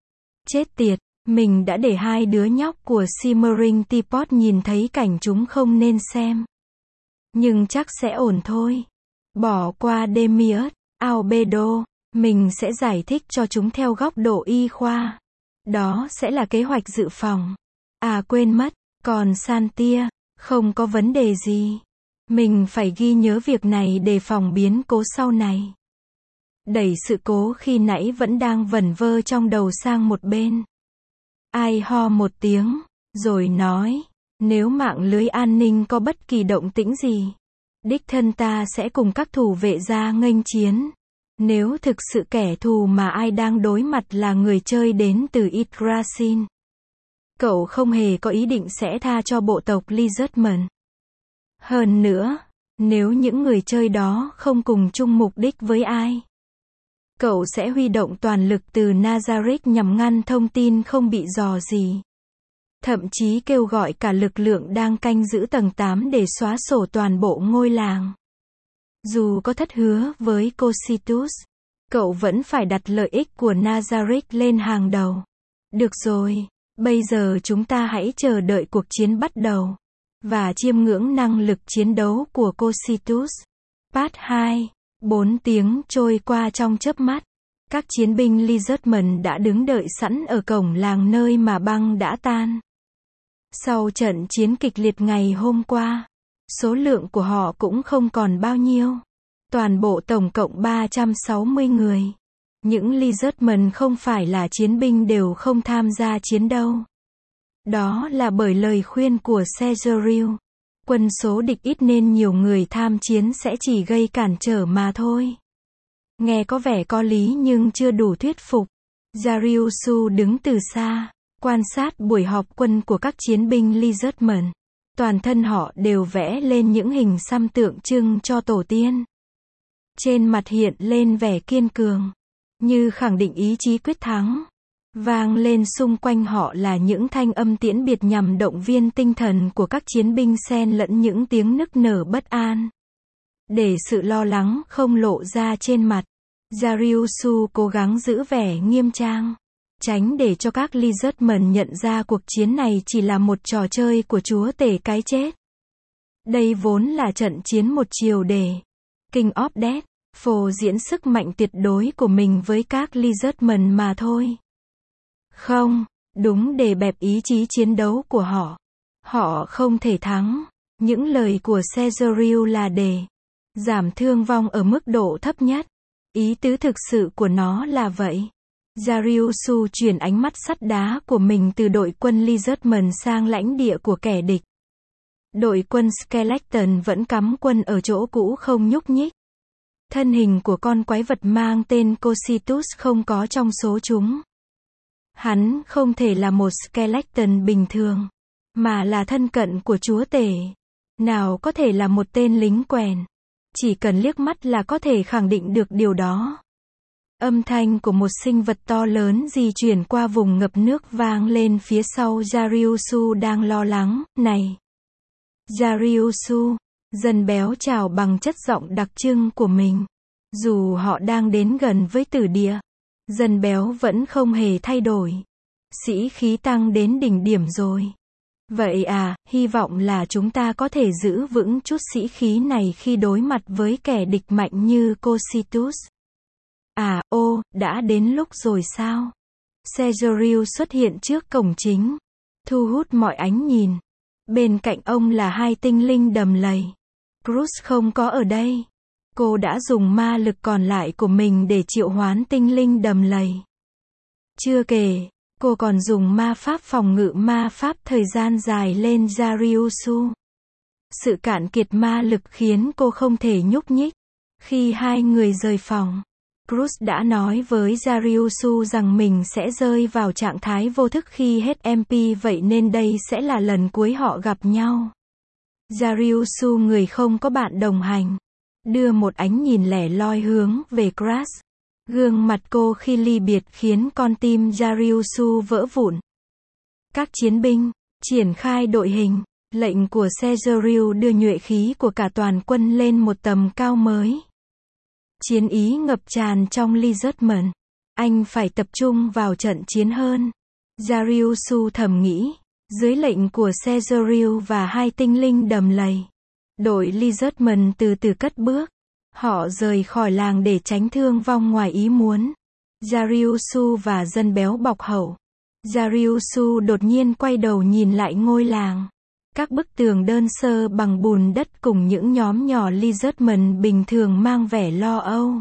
Chết tiệt, mình đã để hai đứa nhóc của Simmering Teapot nhìn thấy cảnh chúng không nên xem. Nhưng chắc sẽ ổn thôi. Bỏ qua Demiurge, Albedo, mình sẽ giải thích cho chúng theo góc độ y khoa. Đó sẽ là kế hoạch dự phòng. À quên mất, còn Santia, không có vấn đề gì. Mình phải ghi nhớ việc này để phòng biến cố sau này. Đẩy sự cố khi nãy vẫn đang vẩn vơ trong đầu sang một bên. Ai ho một tiếng, rồi nói, nếu mạng lưới an ninh có bất kỳ động tĩnh gì, đích thân ta sẽ cùng các thủ vệ gia nghênh chiến. Nếu thực sự kẻ thù mà ai đang đối mặt là người chơi đến từ Yggdrasil, cậu không hề có ý định sẽ tha cho bộ tộc Lizardman. Hơn nữa, nếu những người chơi đó không cùng chung mục đích với ai, cậu sẽ huy động toàn lực từ Nazarick nhằm ngăn thông tin không bị dò dỉ. Thậm chí kêu gọi cả lực lượng đang canh giữ tầng tám để xóa sổ toàn bộ ngôi làng. Dù có thất hứa với Cocytus, cậu vẫn phải đặt lợi ích của Nazarick lên hàng đầu. Được rồi, bây giờ chúng ta hãy chờ đợi cuộc chiến bắt đầu. Và chiêm ngưỡng năng lực chiến đấu của Cocytus. Part hai. Bốn tiếng trôi qua trong chớp mắt. Các chiến binh Lizardman đã đứng đợi sẵn ở cổng làng nơi mà băng đã tan. Sau trận chiến kịch liệt ngày hôm qua, số lượng của họ cũng không còn bao nhiêu. Toàn bộ tổng cộng ba trăm sáu mươi người. Những Lizardman không phải là chiến binh đều không tham gia chiến đâu. Đó là bởi lời khuyên của Caesarion. Quân số địch ít nên nhiều người tham chiến sẽ chỉ gây cản trở mà thôi. Nghe có vẻ có lý nhưng chưa đủ thuyết phục. Dariusu đứng từ xa, quan sát buổi họp quân của các chiến binh Lizardman. Toàn thân họ đều vẽ lên những hình xăm tượng trưng cho tổ tiên. Trên mặt hiện lên vẻ kiên cường, như khẳng định ý chí quyết thắng. Vang lên xung quanh họ là những thanh âm tiễn biệt nhằm động viên tinh thần của các chiến binh xen lẫn những tiếng nức nở bất an. Để sự lo lắng không lộ ra trên mặt, Dariusu cố gắng giữ vẻ nghiêm trang, tránh để cho các Lizardman nhận ra cuộc chiến này chỉ là một trò chơi của chúa tể cái chết. Đây vốn là trận chiến một chiều để King of Death phô diễn sức mạnh tuyệt đối của mình với các Lizardman mà thôi. Không, đúng để bẹp ý chí chiến đấu của họ. Họ không thể thắng. Những lời của Caesarion là để giảm thương vong ở mức độ thấp nhất. Ý tứ thực sự của nó là vậy. Dariusu chuyển ánh mắt sắt đá của mình từ đội quân Lizardman sang lãnh địa của kẻ địch. Đội quân Skeleton vẫn cắm quân ở chỗ cũ không nhúc nhích. Thân hình của con quái vật mang tên Cocytus không có trong số chúng. Hắn không thể là một Skeleton bình thường, mà là thân cận của chúa tể. Nào có thể là một tên lính quèn. Chỉ cần liếc mắt là có thể khẳng định được điều đó. Âm thanh của một sinh vật to lớn di chuyển qua vùng ngập nước vang lên phía sau Dariusu đang lo lắng. Này! Dariusu! Dân béo chào bằng chất giọng đặc trưng của mình. Dù họ đang đến gần với tử địa, dân béo vẫn không hề thay đổi. Sĩ khí tăng đến đỉnh điểm rồi. Vậy à, hy vọng là chúng ta có thể giữ vững chút sĩ khí này khi đối mặt với kẻ địch mạnh như Cocytus. À, ô, đã đến lúc rồi sao? Caesarion xuất hiện trước cổng chính, thu hút mọi ánh nhìn. Bên cạnh ông là hai tinh linh đầm lầy. Cruz không có ở đây. Cô đã dùng ma lực còn lại của mình để triệu hoán tinh linh đầm lầy. Chưa kể, cô còn dùng ma pháp phòng ngự ma pháp thời gian dài lên Dariusu. Sự cạn kiệt ma lực khiến cô không thể nhúc nhích. Khi hai người rời phòng, Cruz đã nói với Dariusu rằng mình sẽ rơi vào trạng thái vô thức khi hết em pê, vậy nên đây sẽ là lần cuối họ gặp nhau. Dariusu, người không có bạn đồng hành, đưa một ánh nhìn lẻ loi hướng về Crash. Gương mặt cô khi ly biệt khiến con tim Dariusu vỡ vụn. Các chiến binh, triển khai đội hình. Lệnh của Caesarion đưa nhuệ khí của cả toàn quân lên một tầm cao mới. Chiến ý ngập tràn trong Lizardman. Anh phải tập trung vào trận chiến hơn. Dariusu thầm nghĩ. Dưới lệnh của Caesarion và hai tinh linh đầm lầy, đội Lizardman từ từ cất bước. Họ rời khỏi làng để tránh thương vong ngoài ý muốn. Dariusu và dân béo bọc hậu. Dariusu đột nhiên quay đầu nhìn lại ngôi làng. Các bức tường đơn sơ bằng bùn đất cùng những nhóm nhỏ Lizardman bình thường mang vẻ lo âu.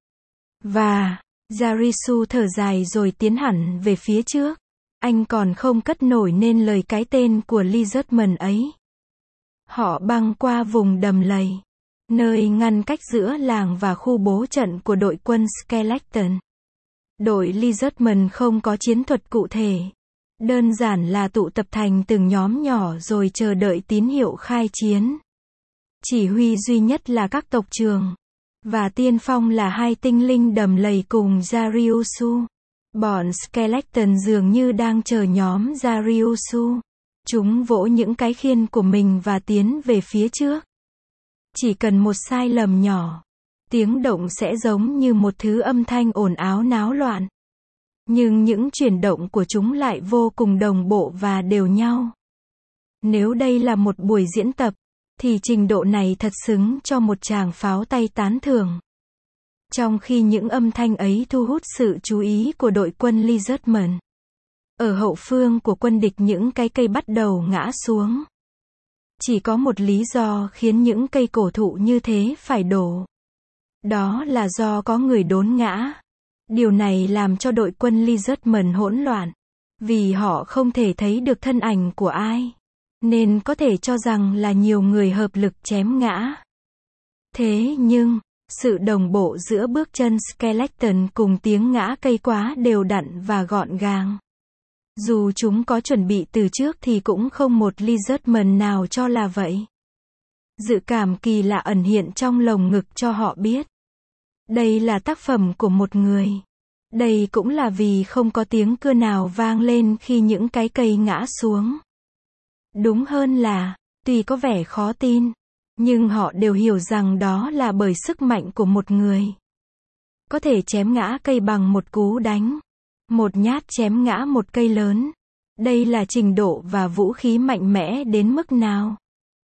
Và, Dariusu thở dài rồi tiến hẳn về phía trước. Anh còn không cất nổi nên lời cái tên của Lizardman ấy. Họ băng qua vùng đầm lầy, nơi ngăn cách giữa làng và khu bố trận của đội quân Skeleton. Đội Lizardman không có chiến thuật cụ thể. Đơn giản là tụ tập thành từng nhóm nhỏ rồi chờ đợi tín hiệu khai chiến. Chỉ huy duy nhất là các tộc trưởng. Và tiên phong là hai tinh linh đầm lầy cùng Dariusu. Bọn Skeleton dường như đang chờ nhóm Dariusu. Chúng vỗ những cái khiên của mình và tiến về phía trước. Chỉ cần một sai lầm nhỏ, tiếng động sẽ giống như một thứ âm thanh ồn ào náo loạn. Nhưng những chuyển động của chúng lại vô cùng đồng bộ và đều nhau. Nếu đây là một buổi diễn tập, thì trình độ này thật xứng cho một tràng pháo tay tán thưởng. Trong khi những âm thanh ấy thu hút sự chú ý của đội quân Lizardman. Ở hậu phương của quân địch những cái cây bắt đầu ngã xuống. Chỉ có một lý do khiến những cây cổ thụ như thế phải đổ. Đó là do có người đốn ngã. Điều này làm cho đội quân Lizardman hỗn loạn. Vì họ không thể thấy được thân ảnh của ai, nên có thể cho rằng là nhiều người hợp lực chém ngã. Thế nhưng, sự đồng bộ giữa bước chân Skeleton cùng tiếng ngã cây quá đều đặn và gọn gàng. Dù chúng có chuẩn bị từ trước thì cũng không một Lizardman nào cho là vậy. Dự cảm kỳ lạ ẩn hiện trong lồng ngực cho họ biết. Đây là tác phẩm của một người. Đây cũng là vì không có tiếng cưa nào vang lên khi những cái cây ngã xuống. Đúng hơn là, tuy có vẻ khó tin, nhưng họ đều hiểu rằng đó là bởi sức mạnh của một người. Có thể chém ngã cây bằng một cú đánh. Một nhát chém ngã một cây lớn. Đây là trình độ và vũ khí mạnh mẽ đến mức nào.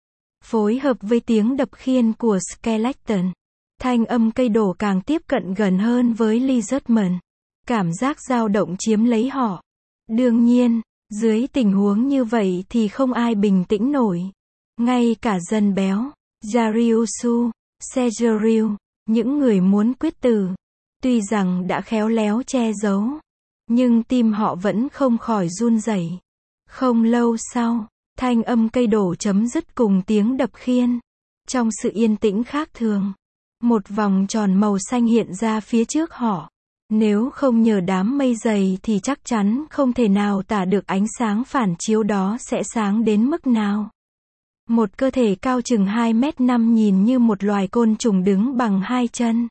Phối hợp với tiếng đập khiên của Skeleton, thanh âm cây đổ càng tiếp cận gần hơn với Lizardman. Cảm giác dao động chiếm lấy họ. Đương nhiên, dưới tình huống như vậy thì không ai bình tĩnh nổi. Ngay cả dân béo, Dariusu, Sejuriu, những người muốn quyết tử. Tuy rằng đã khéo léo che giấu, nhưng tim họ vẫn không khỏi run rẩy. Không lâu sau, thanh âm cây đổ chấm dứt cùng tiếng đập khiên. Trong sự yên tĩnh khác thường, một vòng tròn màu xanh hiện ra phía trước họ. Nếu không nhờ đám mây dày thì chắc chắn không thể nào tả được ánh sáng phản chiếu đó sẽ sáng đến mức nào. Một cơ thể cao chừng hai mét năm nhìn như một loài côn trùng đứng bằng hai chân.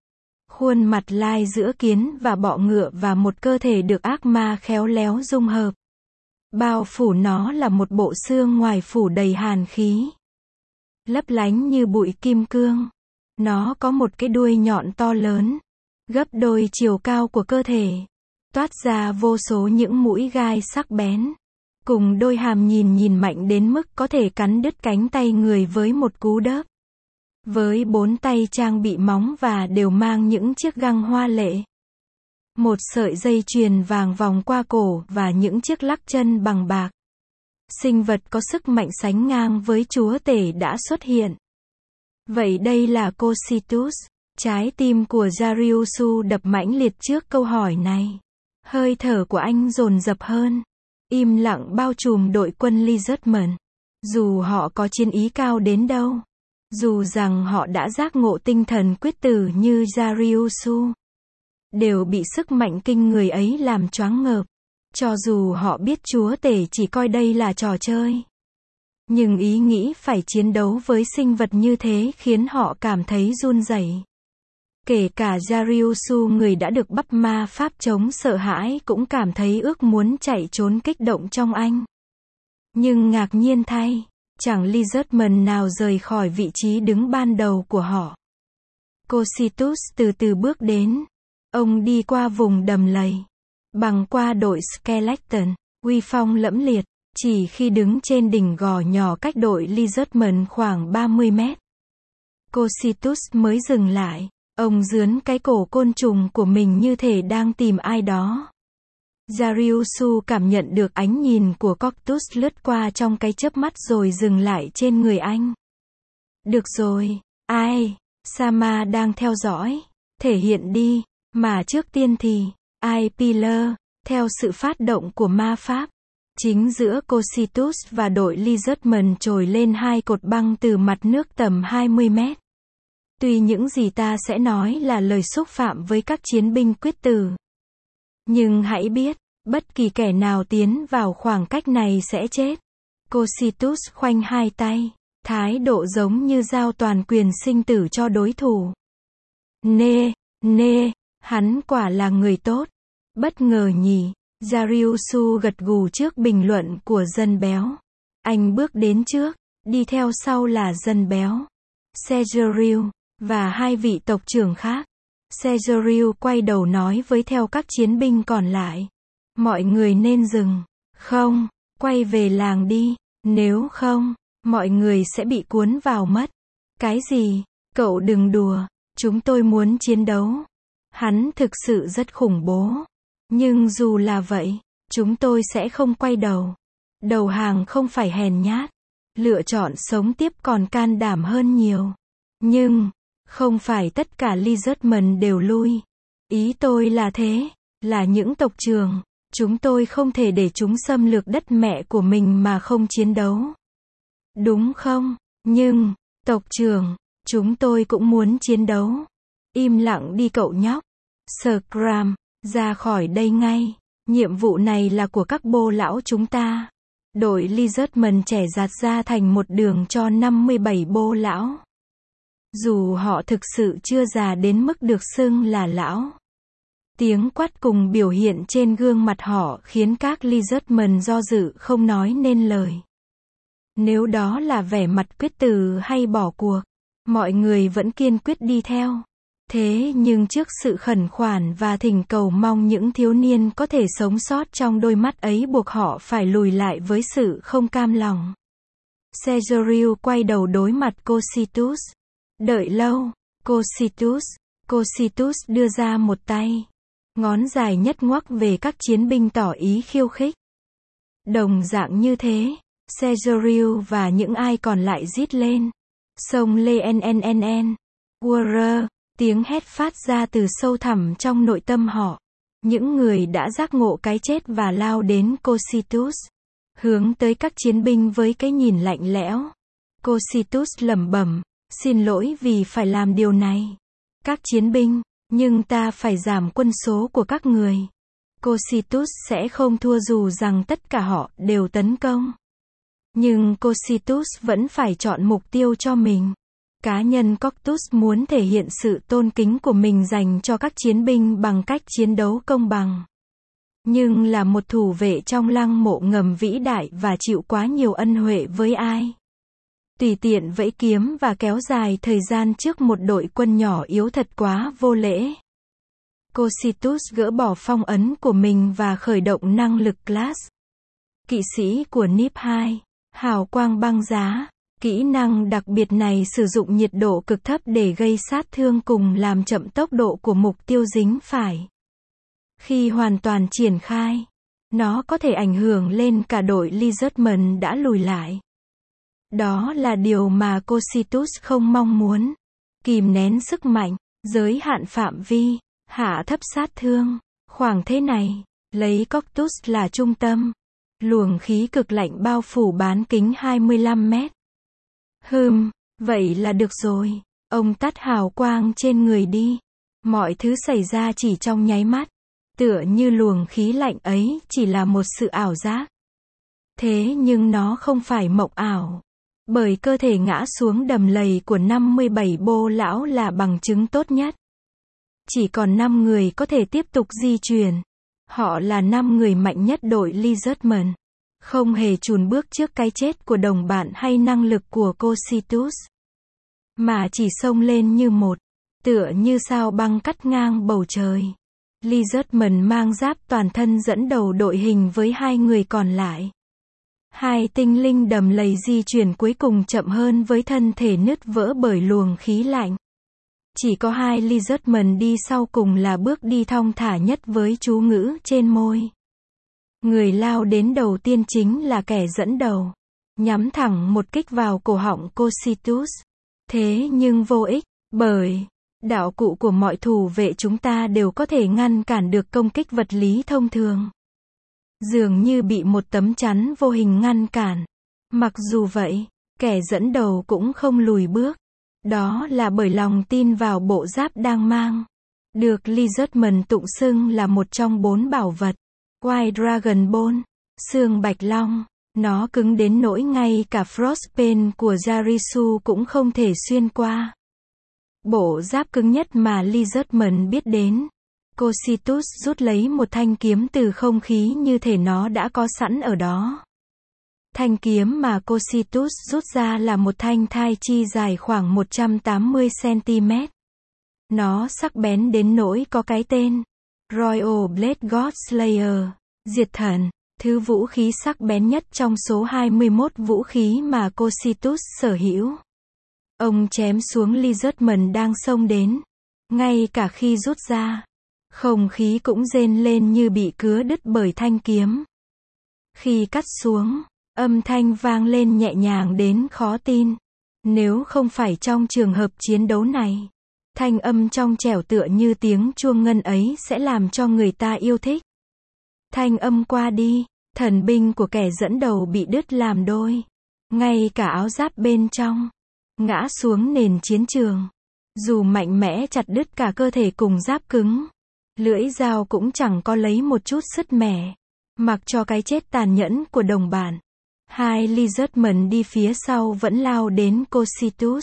Khuôn mặt lai giữa kiến và bọ ngựa và một cơ thể được ác ma khéo léo dung hợp. Bao phủ nó là một bộ xương ngoài phủ đầy hàn khí. Lấp lánh như bụi kim cương. Nó có một cái đuôi nhọn to lớn, gấp đôi chiều cao của cơ thể. Toát ra vô số những mũi gai sắc bén. Cùng đôi hàm nhìn nhìn mạnh đến mức có thể cắn đứt cánh tay người với một cú đớp. Với bốn tay trang bị móng và đều mang những chiếc găng hoa lệ. Một sợi dây chuyền vàng vòng qua cổ và những chiếc lắc chân bằng bạc. Sinh vật có sức mạnh sánh ngang với chúa tể đã xuất hiện. Vậy đây là Cocytus. Trái tim của Dariusu đập mãnh liệt trước câu hỏi này. Hơi thở của anh dồn dập hơn. Im lặng bao trùm đội quân Lizardman. Dù họ có chiến ý cao đến đâu. Dù rằng họ đã giác ngộ tinh thần quyết tử như Dariusu. Đều bị sức mạnh kinh người ấy làm choáng ngợp. Cho dù họ biết chúa tể chỉ coi đây là trò chơi. Nhưng ý nghĩ phải chiến đấu với sinh vật như thế khiến họ cảm thấy run rẩy. Kể cả Dariusu người đã được bắp ma pháp chống sợ hãi cũng cảm thấy ước muốn chạy trốn kích động trong anh. Nhưng ngạc nhiên thay, chẳng Lizardman nào rời khỏi vị trí đứng ban đầu của họ. Cocytus từ từ bước đến. Ông đi qua vùng đầm lầy. Bằng qua đội Skeleton, uy phong lẫm liệt, chỉ khi đứng trên đỉnh gò nhỏ cách đội Lizardman khoảng ba mươi mét. Cocytus mới dừng lại. Ông dướn cái cổ côn trùng của mình như thể đang tìm ai đó. Dariusu cảm nhận được ánh nhìn của Coctus lướt qua trong cái chớp mắt rồi dừng lại trên người anh. Được rồi, ai? Sama đang theo dõi. Thể hiện đi. Mà trước tiên thì, ai Pillar, theo sự phát động của ma pháp. Chính giữa Cocytus và đội Lizardman trồi lên hai cột băng từ mặt nước tầm hai mươi mét. Tuy những gì ta sẽ nói là lời xúc phạm với các chiến binh quyết tử. Nhưng hãy biết, bất kỳ kẻ nào tiến vào khoảng cách này sẽ chết. Cocytus khoanh hai tay, thái độ giống như giao toàn quyền sinh tử cho đối thủ. Nê, nê, hắn quả là người tốt. Bất ngờ nhỉ, Dariusu gật gù trước bình luận của dân béo. Anh bước đến trước, đi theo sau là dân béo, Sejuriu, và hai vị tộc trưởng khác. Sejuriu quay đầu nói với theo các chiến binh còn lại. Mọi người nên dừng. Không, quay về làng đi. Nếu không, mọi người sẽ bị cuốn vào mất. Cái gì? Cậu đừng đùa. Chúng tôi muốn chiến đấu. Hắn thực sự rất khủng bố. Nhưng dù là vậy, chúng tôi sẽ không quay đầu. Đầu hàng không phải hèn nhát. Lựa chọn sống tiếp còn can đảm hơn nhiều. Nhưng, không phải tất cả Lizardman đều lui. Ý tôi là thế, là những tộc trưởng, Chúng tôi không thể để chúng xâm lược đất mẹ của mình mà không chiến đấu. Đúng không? Nhưng, tộc trưởng, chúng tôi cũng muốn chiến đấu. Im lặng đi cậu nhóc. Scram, ra khỏi đây ngay. Nhiệm vụ này là của các bô lão chúng ta. Đội Lizardman trẻ giạt ra thành một đường cho năm mươi bảy bô lão. Dù họ thực sự chưa già đến mức được xưng là lão. Tiếng quát cùng biểu hiện trên gương mặt họ khiến các Lizardman do dự không nói nên lời. Nếu đó là vẻ mặt quyết từ hay bỏ cuộc, mọi người vẫn kiên quyết đi theo. Thế nhưng trước sự khẩn khoản và thỉnh cầu mong những thiếu niên có thể sống sót trong đôi mắt ấy buộc họ phải lùi lại với sự không cam lòng. Sergio quay đầu đối mặt Cocytus. Đợi lâu, Cocytus. Cocytus đưa ra một tay. Ngón dài nhất ngoắc về các chiến binh tỏ ý khiêu khích. Đồng dạng như thế, Sergio và những ai còn lại rít lên. Xông lên en en en. Warrior. Tiếng hét phát ra từ sâu thẳm trong nội tâm họ. Những người đã giác ngộ cái chết và lao đến Cocytus. Hướng tới các chiến binh với cái nhìn lạnh lẽo. Cocytus lẩm bẩm, xin lỗi vì phải làm điều này. Các chiến binh, nhưng ta phải giảm quân số của các người. Cocytus sẽ không thua dù rằng tất cả họ đều tấn công. Nhưng Cocytus vẫn phải chọn mục tiêu cho mình. Cá nhân Coctus muốn thể hiện sự tôn kính của mình dành cho các chiến binh bằng cách chiến đấu công bằng. Nhưng là một thủ vệ trong lăng mộ ngầm vĩ đại và chịu quá nhiều ân huệ với ai. Tùy tiện vẫy kiếm và kéo dài thời gian trước một đội quân nhỏ yếu thật quá vô lễ. Cocytus gỡ bỏ phong ấn của mình và khởi động năng lực Class. Kỵ sĩ của Nip hai. Hào quang băng giá. Kỹ năng đặc biệt này sử dụng nhiệt độ cực thấp để gây sát thương cùng làm chậm tốc độ của mục tiêu dính phải. Khi hoàn toàn triển khai, nó có thể ảnh hưởng lên cả đội Lizardman đã lùi lại. Đó là điều mà Cocytus không mong muốn. Kìm nén sức mạnh, giới hạn phạm vi, hạ thấp sát thương. Khoảng thế này, lấy Coctus là trung tâm. Luồng khí cực lạnh bao phủ bán kính hai mươi lăm mét. Hừm, vậy là được rồi. Ông tắt hào quang trên người đi. Mọi thứ xảy ra chỉ trong nháy mắt. Tựa như luồng khí lạnh ấy chỉ là một sự ảo giác. Thế nhưng nó không phải mộng ảo. Bởi cơ thể ngã xuống đầm lầy của năm mươi bảy bô lão là bằng chứng tốt nhất. Chỉ còn năm người có thể tiếp tục di chuyển. Họ là năm người mạnh nhất đội Lizardman. Không hề chùn bước trước cái chết của đồng bạn hay năng lực của Cocytus. Mà chỉ xông lên như một. Tựa như sao băng cắt ngang bầu trời. Lizardman mang giáp toàn thân dẫn đầu đội hình với hai người còn lại. Hai tinh linh đầm lầy di chuyển cuối cùng chậm hơn với thân thể nứt vỡ bởi luồng khí lạnh. Chỉ có hai Lizardman đi sau cùng là bước đi thong thả nhất với chú ngữ trên môi. Người lao đến đầu tiên chính là kẻ dẫn đầu. Nhắm thẳng một kích vào cổ họng Cocytus. Thế nhưng vô ích, bởi đạo cụ của mọi thủ vệ chúng ta đều có thể ngăn cản được công kích vật lý thông thường. Dường như bị một tấm chắn vô hình ngăn cản. Mặc dù vậy, kẻ dẫn đầu cũng không lùi bước. Đó là bởi lòng tin vào bộ giáp đang mang. Được Lizardman tụng xưng là một trong bốn bảo vật. White Dragon Bone, xương bạch long. Nó cứng đến nỗi ngay cả Frostbane của Jarisu cũng không thể xuyên qua. Bộ giáp cứng nhất mà Lizardman biết đến. Cocytus rút lấy một thanh kiếm từ không khí như thể nó đã có sẵn ở đó. Thanh kiếm mà Cocytus rút ra là một thanh thai chi dài khoảng một trăm tám mươi xăng-ti-mét. Nó sắc bén đến nỗi có cái tên. Royal Blade God Slayer, diệt thần, thứ vũ khí sắc bén nhất trong số hai mươi mốt vũ khí mà Cocytus sở hữu. Ông chém xuống Lizardman đang xông đến. Ngay cả khi rút ra, không khí cũng rên lên như bị cứa đứt bởi thanh kiếm. Khi cắt xuống, âm thanh vang lên nhẹ nhàng đến khó tin. Nếu không phải trong trường hợp chiến đấu này, thanh âm trong trẻo tựa như tiếng chuông ngân ấy sẽ làm cho người ta yêu thích. Thanh âm qua đi, thần binh của kẻ dẫn đầu bị đứt làm đôi. Ngay cả áo giáp bên trong ngã xuống nền chiến trường. Dù mạnh mẽ chặt đứt cả cơ thể cùng giáp cứng, lưỡi dao cũng chẳng có lấy một chút sứt mẻ. Mặc cho cái chết tàn nhẫn của đồng bạn, hai Lizardman đi phía sau vẫn lao đến Cocytus.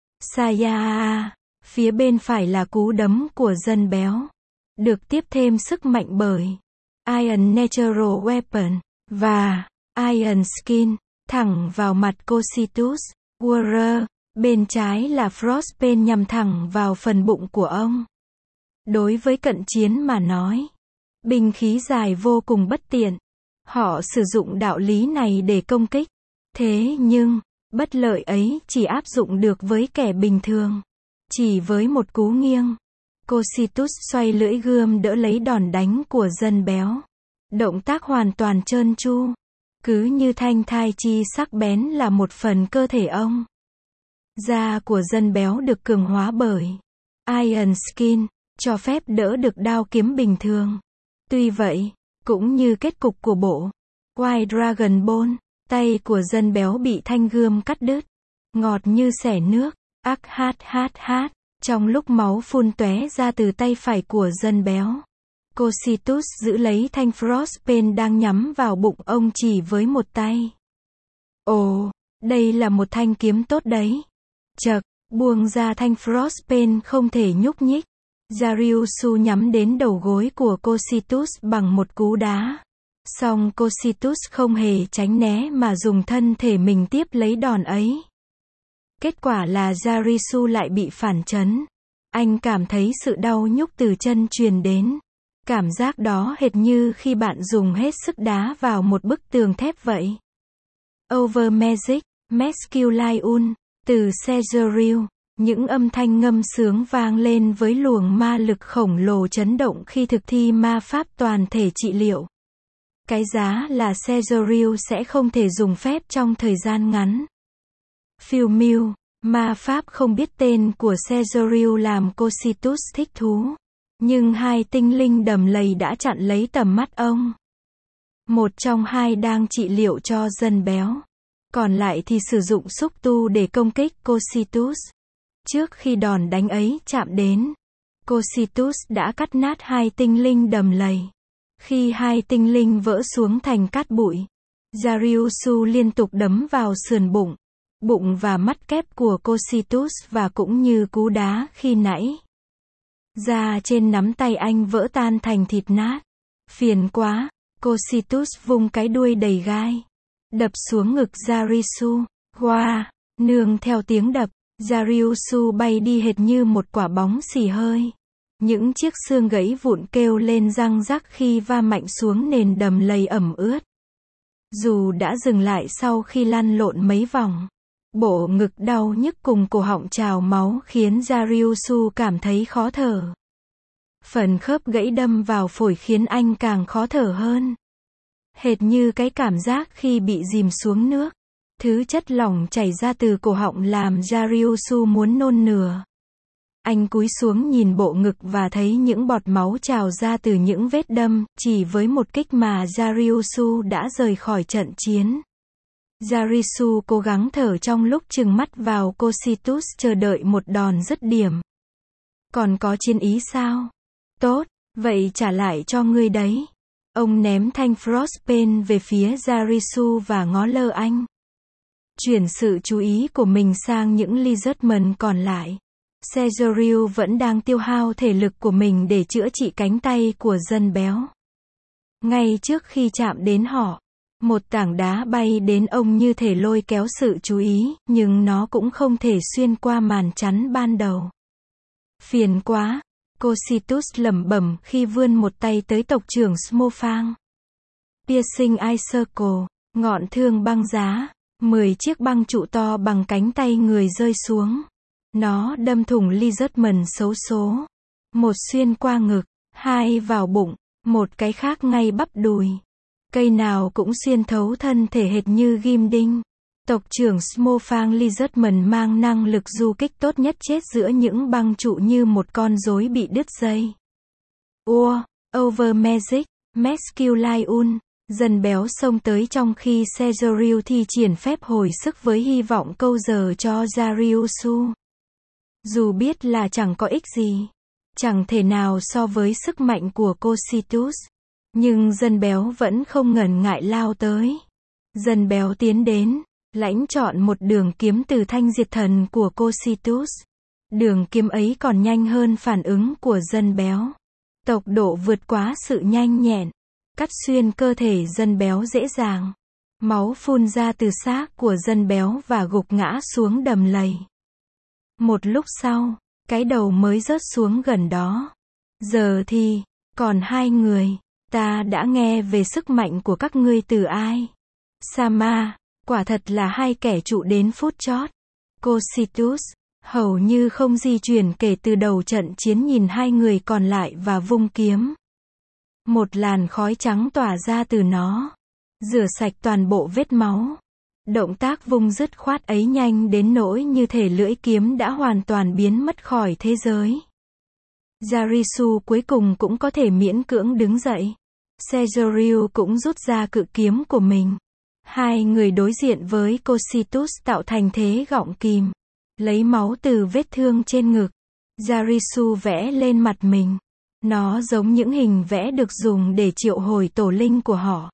Saya, phía bên phải là cú đấm của dân béo, được tiếp thêm sức mạnh bởi Iron Natural Weapon và Iron Skin, thẳng vào mặt Cocytus. Warrior, bên trái là Frostbane nhằm thẳng vào phần bụng của ông. Đối với cận chiến mà nói, binh khí dài vô cùng bất tiện. Họ sử dụng đạo lý này để công kích. Thế nhưng, bất lợi ấy chỉ áp dụng được với kẻ bình thường. Chỉ với một cú nghiêng, Cocytus xoay lưỡi gươm đỡ lấy đòn đánh của dân béo. Động tác hoàn toàn trơn tru. Cứ như thanh thai chi sắc bén là một phần cơ thể ông. Da của dân béo được cường hóa bởi Iron Skin, cho phép đỡ được đao kiếm bình thường. Tuy vậy, cũng như kết cục của bộ White Dragon Ball, tay của dân béo bị thanh gươm cắt đứt. Ngọt như xẻ nước, ác hát hát hát, trong lúc máu phun tóe ra từ tay phải của dân béo. Cocytus giữ lấy thanh Frostbane đang nhắm vào bụng ông chỉ với một tay. Ồ, đây là một thanh kiếm tốt đấy. Chậc, buông ra thanh Frostbane không thể nhúc nhích. Dariusu nhắm đến đầu gối của Cocytus bằng một cú đá. Song Cocytus không hề tránh né mà dùng thân thể mình tiếp lấy đòn ấy. Kết quả là Dariusu lại bị phản chấn. Anh cảm thấy sự đau nhức từ chân truyền đến. Cảm giác đó hệt như khi bạn dùng hết sức đá vào một bức tường thép vậy. Over Magic, Masculine, từ Caesariu. Những âm thanh ngâm sướng vang lên với luồng ma lực khổng lồ chấn động khi thực thi ma pháp toàn thể trị liệu. Cái giá là Caesariu sẽ không thể dùng phép trong thời gian ngắn. Phiêu miêu, ma pháp không biết tên của Caesariu làm Cocytus thích thú. Nhưng hai tinh linh đầm lầy đã chặn lấy tầm mắt ông. Một trong hai đang trị liệu cho dân béo. Còn lại thì sử dụng xúc tu để công kích Cocytus. Trước khi đòn đánh ấy chạm đến, Cocytus đã cắt nát hai tinh linh đầm lầy. Khi hai tinh linh vỡ xuống thành cát bụi, Dariusu liên tục đấm vào sườn bụng, bụng và mắt kép của Cocytus và cũng như cú đá khi nãy. Da trên nắm tay anh vỡ tan thành thịt nát. Phiền quá, Cocytus vung cái đuôi đầy gai, đập xuống ngực Dariusu. Wow, nương theo tiếng đập, Dariusu bay đi hệt như một quả bóng xì hơi. Những chiếc xương gãy vụn kêu lên răng rắc khi va mạnh xuống nền đầm lầy ẩm ướt. Dù đã dừng lại sau khi lăn lộn mấy vòng, bộ ngực đau nhức cùng cổ họng trào máu khiến Dariusu cảm thấy khó thở. Phần khớp gãy đâm vào phổi khiến anh càng khó thở hơn. Hệt như cái cảm giác khi bị dìm xuống nước. Thứ chất lỏng chảy ra từ cổ họng làm Dariusu muốn nôn nửa. Anh cúi xuống nhìn bộ ngực và thấy những bọt máu trào ra từ những vết đâm, chỉ với một kích mà Dariusu đã rời khỏi trận chiến. Dariusu cố gắng thở trong lúc trừng mắt vào Cocytus chờ đợi một đòn dứt điểm. Còn có chiến ý sao? Tốt, vậy trả lại cho ngươi đấy. Ông ném thanh Frostbane về phía Dariusu và ngó lơ anh. Chuyển sự chú ý của mình sang những Lizardman còn lại. Caesariu vẫn đang tiêu hao thể lực của mình để chữa trị cánh tay của dân béo. Ngay trước khi chạm đến họ, một tảng đá bay đến ông như thể lôi kéo sự chú ý, nhưng nó cũng không thể xuyên qua màn chắn ban đầu. Phiền quá, Cocytus lẩm bẩm khi vươn một tay tới tộc trưởng Smofang. Piercing Eye Circle, ngọn thương băng giá, mười chiếc băng trụ to bằng cánh tay người rơi xuống. Nó đâm thủng Lizardman xấu số. Một xuyên qua ngực, hai vào bụng, một cái khác ngay bắp đùi. Cây nào cũng xuyên thấu thân thể hệt như ghim đinh. Tộc trưởng Smofang Lizardman mang năng lực du kích tốt nhất chết giữa những băng trụ như một con rối bị đứt dây. Ua, Over Magic, Mesculion, dần béo xông tới trong khi Caesariu thi triển phép hồi sức với hy vọng câu giờ cho Dariusu. Dù biết là chẳng có ích gì, chẳng thể nào so với sức mạnh của Cocytus, nhưng dân béo vẫn không ngần ngại lao tới. Dân béo tiến đến, lãnh chọn một đường kiếm từ thanh diệt thần của Cocytus. Đường kiếm ấy còn nhanh hơn phản ứng của dân béo. Tốc độ vượt quá sự nhanh nhẹn, cắt xuyên cơ thể dân béo dễ dàng. Máu phun ra từ xác của dân béo và gục ngã xuống đầm lầy. Một lúc sau, cái đầu mới rớt xuống gần đó. Giờ thì, còn hai người, ta đã nghe về sức mạnh của các ngươi từ ai? Sama, quả thật là hai kẻ trụ đến phút chót. Cocytus, hầu như không di chuyển kể từ đầu trận chiến nhìn hai người còn lại và vung kiếm. Một làn khói trắng tỏa ra từ nó, rửa sạch toàn bộ vết máu. Động tác vung dứt khoát ấy nhanh đến nỗi như thể lưỡi kiếm đã hoàn toàn biến mất khỏi thế giới. Darisu cuối cùng cũng có thể miễn cưỡng đứng dậy. Caesariu cũng rút ra cự kiếm của mình. Hai người đối diện với Cocytus tạo thành thế gọng kìm, lấy máu từ vết thương trên ngực. Darisu vẽ lên mặt mình. Nó giống những hình vẽ được dùng để triệu hồi tổ linh của họ.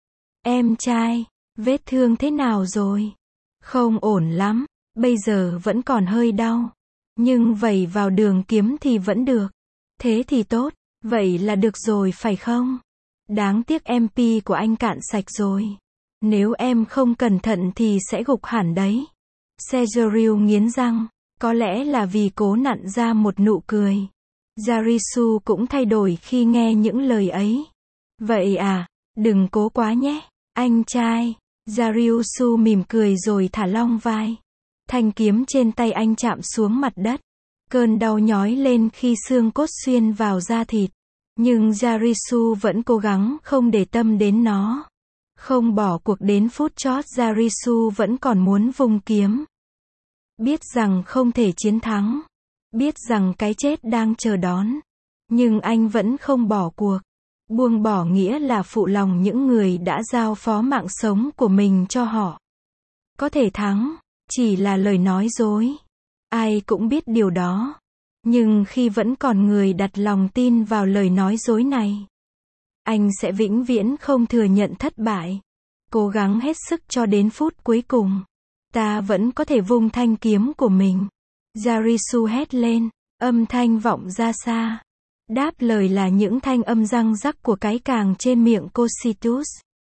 Em trai, vết thương thế nào rồi? Không ổn lắm, bây giờ vẫn còn hơi đau. Nhưng vẩy vào đường kiếm thì vẫn được. Thế thì tốt, vậy là được rồi phải không? Đáng tiếc em pê của anh cạn sạch rồi. Nếu em không cẩn thận thì sẽ gục hẳn đấy. Caesariu nghiến răng, có lẽ là vì cố nặn ra một nụ cười. Darisu cũng thay đổi khi nghe những lời ấy. Vậy à, đừng cố quá nhé, anh trai. Dariusu mỉm cười rồi thả lỏng vai. Thanh kiếm trên tay anh chạm xuống mặt đất. Cơn đau nhói lên khi xương cốt xuyên vào da thịt. Nhưng Darisu vẫn cố gắng không để tâm đến nó. Không bỏ cuộc đến phút chót, Darisu vẫn còn muốn vung kiếm. Biết rằng không thể chiến thắng. Biết rằng cái chết đang chờ đón. Nhưng anh vẫn không bỏ cuộc. Buông bỏ nghĩa là phụ lòng những người đã giao phó mạng sống của mình cho họ. Có thể thắng, chỉ là lời nói dối. Ai cũng biết điều đó. Nhưng khi vẫn còn người đặt lòng tin vào lời nói dối này, anh sẽ vĩnh viễn không thừa nhận thất bại. Cố gắng hết sức cho đến phút cuối cùng. Ta vẫn có thể vung thanh kiếm của mình. Darisu hét lên, âm thanh vọng ra xa. Đáp lời là những thanh âm răng rắc của cái càng trên miệng Cocytus.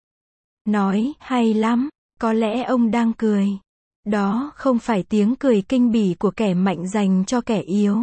Nói, hay lắm, có lẽ ông đang cười. Đó không phải tiếng cười kinh bỉ của kẻ mạnh dành cho kẻ yếu,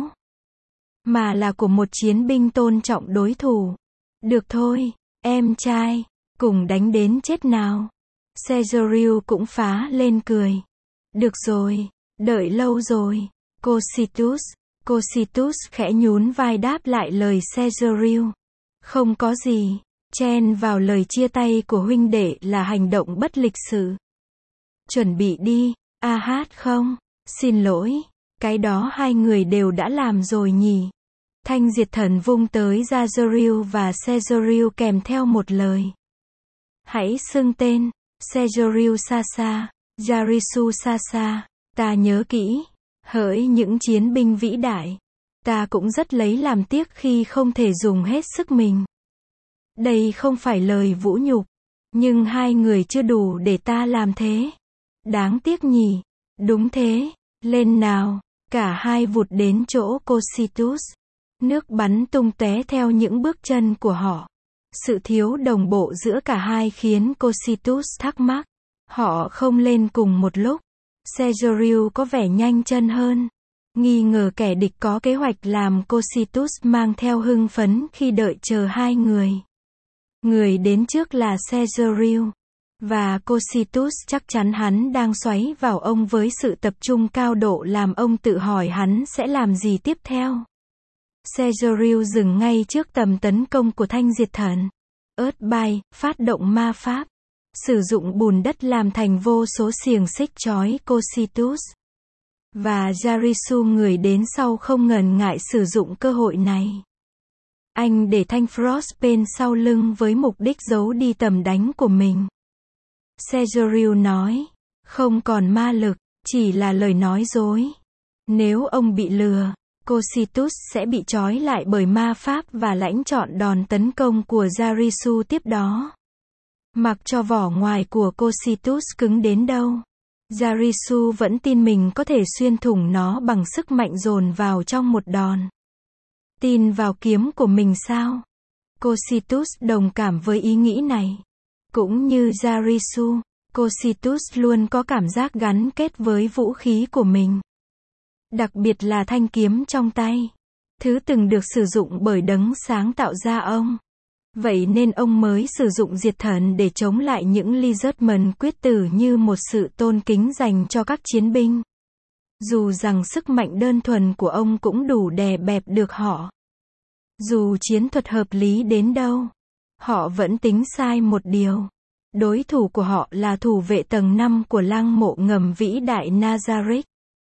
mà là của một chiến binh tôn trọng đối thủ. Được thôi, em trai, cùng đánh đến chết nào. Caesariu cũng phá lên cười. Được rồi, đợi lâu rồi. Cocytus, Cocytus khẽ nhún vai đáp lại lời Caesariu. Không có gì, chen vào lời chia tay của huynh đệ là hành động bất lịch sự. Chuẩn bị đi, a hát không, xin lỗi, cái đó hai người đều đã làm rồi nhỉ. Thanh diệt thần vung tới Darius và Caesariu kèm theo một lời. Hãy xưng tên, Caesariu Sasa, Darisu Sasa, ta nhớ kỹ. Hỡi những chiến binh vĩ đại, ta cũng rất lấy làm tiếc khi không thể dùng hết sức mình. Đây không phải lời vũ nhục, nhưng hai người chưa đủ để ta làm thế. Đáng tiếc nhỉ? Đúng thế, lên nào. Cả hai vụt đến chỗ Cocytus. Nước bắn tung tóe theo những bước chân của họ. Sự thiếu đồng bộ giữa cả hai khiến Cocytus thắc mắc. Họ không lên cùng một lúc. Caesariu có vẻ nhanh chân hơn. Nghi ngờ kẻ địch có kế hoạch làm Cocytus mang theo hưng phấn khi đợi chờ hai người. Người đến trước là Caesariu. Và Cocytus chắc chắn hắn đang xoáy vào ông với sự tập trung cao độ làm ông tự hỏi hắn sẽ làm gì tiếp theo. Caesariu dừng ngay trước tầm tấn công của thanh diệt thần. Ớt bay, phát động ma pháp. Sử dụng bùn đất làm thành vô số xiềng xích trói Cocytus. Và Darisu người đến sau không ngần ngại sử dụng cơ hội này. Anh để thanh Frostpain sau lưng với mục đích giấu đi tầm đánh của mình. Sergio nói, không còn ma lực, chỉ là lời nói dối. Nếu ông bị lừa, Cocytus sẽ bị trói lại bởi ma pháp và lãnh trọn đòn tấn công của Jarisu tiếp đó. Mặc cho vỏ ngoài của Cocytus cứng đến đâu, Jarisu vẫn tin mình có thể xuyên thủng nó bằng sức mạnh dồn vào trong một đòn. Tin vào kiếm của mình sao? Cocytus đồng cảm với ý nghĩ này. Cũng như Jarisu, Cocytus luôn có cảm giác gắn kết với vũ khí của mình. Đặc biệt là thanh kiếm trong tay. Thứ từng được sử dụng bởi đấng sáng tạo ra ông. Vậy nên ông mới sử dụng diệt thần để chống lại những Lizardman quyết tử như một sự tôn kính dành cho các chiến binh. Dù rằng sức mạnh đơn thuần của ông cũng đủ đè bẹp được họ. Dù chiến thuật hợp lý đến đâu, họ vẫn tính sai một điều. Đối thủ của họ là thủ vệ tầng năm của lăng mộ ngầm vĩ đại Nazarick.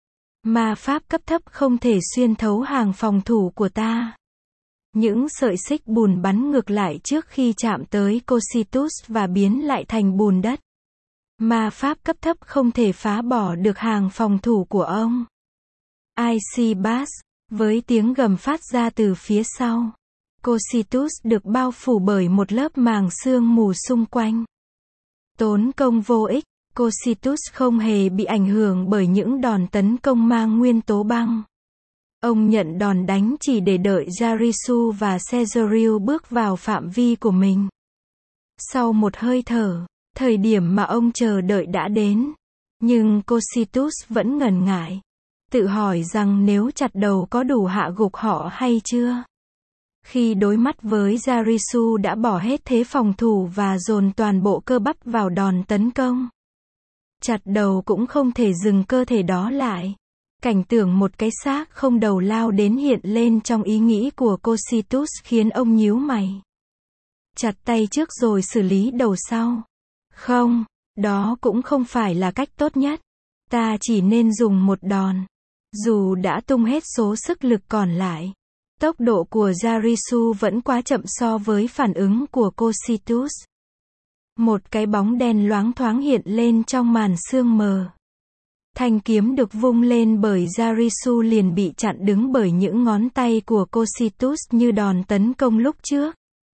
Ma pháp cấp thấp không thể xuyên thấu hàng phòng thủ của ta. Những sợi xích bùn bắn ngược lại trước khi chạm tới Cocytus và biến lại thành bùn đất. Ma pháp cấp thấp không thể phá bỏ được hàng phòng thủ của ông. Icy Bass, với tiếng gầm phát ra từ phía sau. Cocytus được bao phủ bởi một lớp màng sương mù xung quanh. Tốn công vô ích, Cocytus không hề bị ảnh hưởng bởi những đòn tấn công mang nguyên tố băng. Ông nhận đòn đánh chỉ để đợi Jarisu và Sergio bước vào phạm vi của mình. Sau một hơi thở, thời điểm mà ông chờ đợi đã đến. Nhưng Cocytus vẫn ngần ngại. Tự hỏi rằng nếu chặt đầu có đủ hạ gục họ hay chưa. Khi đối mắt với Jarisu đã bỏ hết thế phòng thủ và dồn toàn bộ cơ bắp vào đòn tấn công. Chặt đầu cũng không thể dừng cơ thể đó lại. Cảnh tượng một cái xác không đầu lao đến hiện lên trong ý nghĩ của Cocytus khiến ông nhíu mày. Chặt tay trước rồi xử lý đầu sau. Không, đó cũng không phải là cách tốt nhất. Ta chỉ nên dùng một đòn. Dù đã tung hết số sức lực còn lại. Tốc độ của Jarisu vẫn quá chậm so với phản ứng của Cocytus. Một cái bóng đen loáng thoáng hiện lên trong màn sương mờ. Thanh kiếm được vung lên bởi Jarisu liền bị chặn đứng bởi những ngón tay của Cocytus như đòn tấn công lúc trước.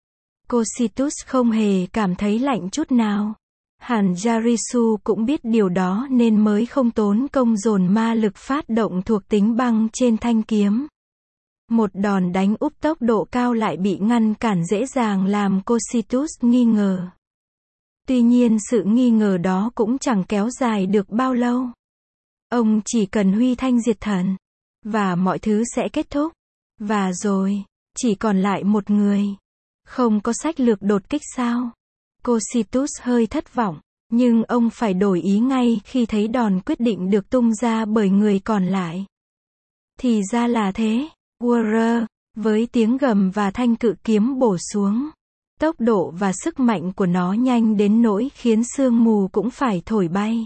Cocytus không hề cảm thấy lạnh chút nào. Hẳn Jarisu cũng biết điều đó nên mới không tốn công dồn ma lực phát động thuộc tính băng trên thanh kiếm. Một đòn đánh úp tốc độ cao lại bị ngăn cản dễ dàng làm Cocytus nghi ngờ. Tuy nhiên sự nghi ngờ đó cũng chẳng kéo dài được bao lâu. Ông chỉ cần huy thanh diệt thần. Và mọi thứ sẽ kết thúc. Và rồi, chỉ còn lại một người. Không có sách lược đột kích sao? Cocytus hơi thất vọng. Nhưng ông phải đổi ý ngay khi thấy đòn quyết định được tung ra bởi người còn lại. Thì ra là thế. Warrior, với tiếng gầm và thanh cự kiếm bổ xuống. Tốc độ và sức mạnh của nó nhanh đến nỗi khiến sương mù cũng phải thổi bay.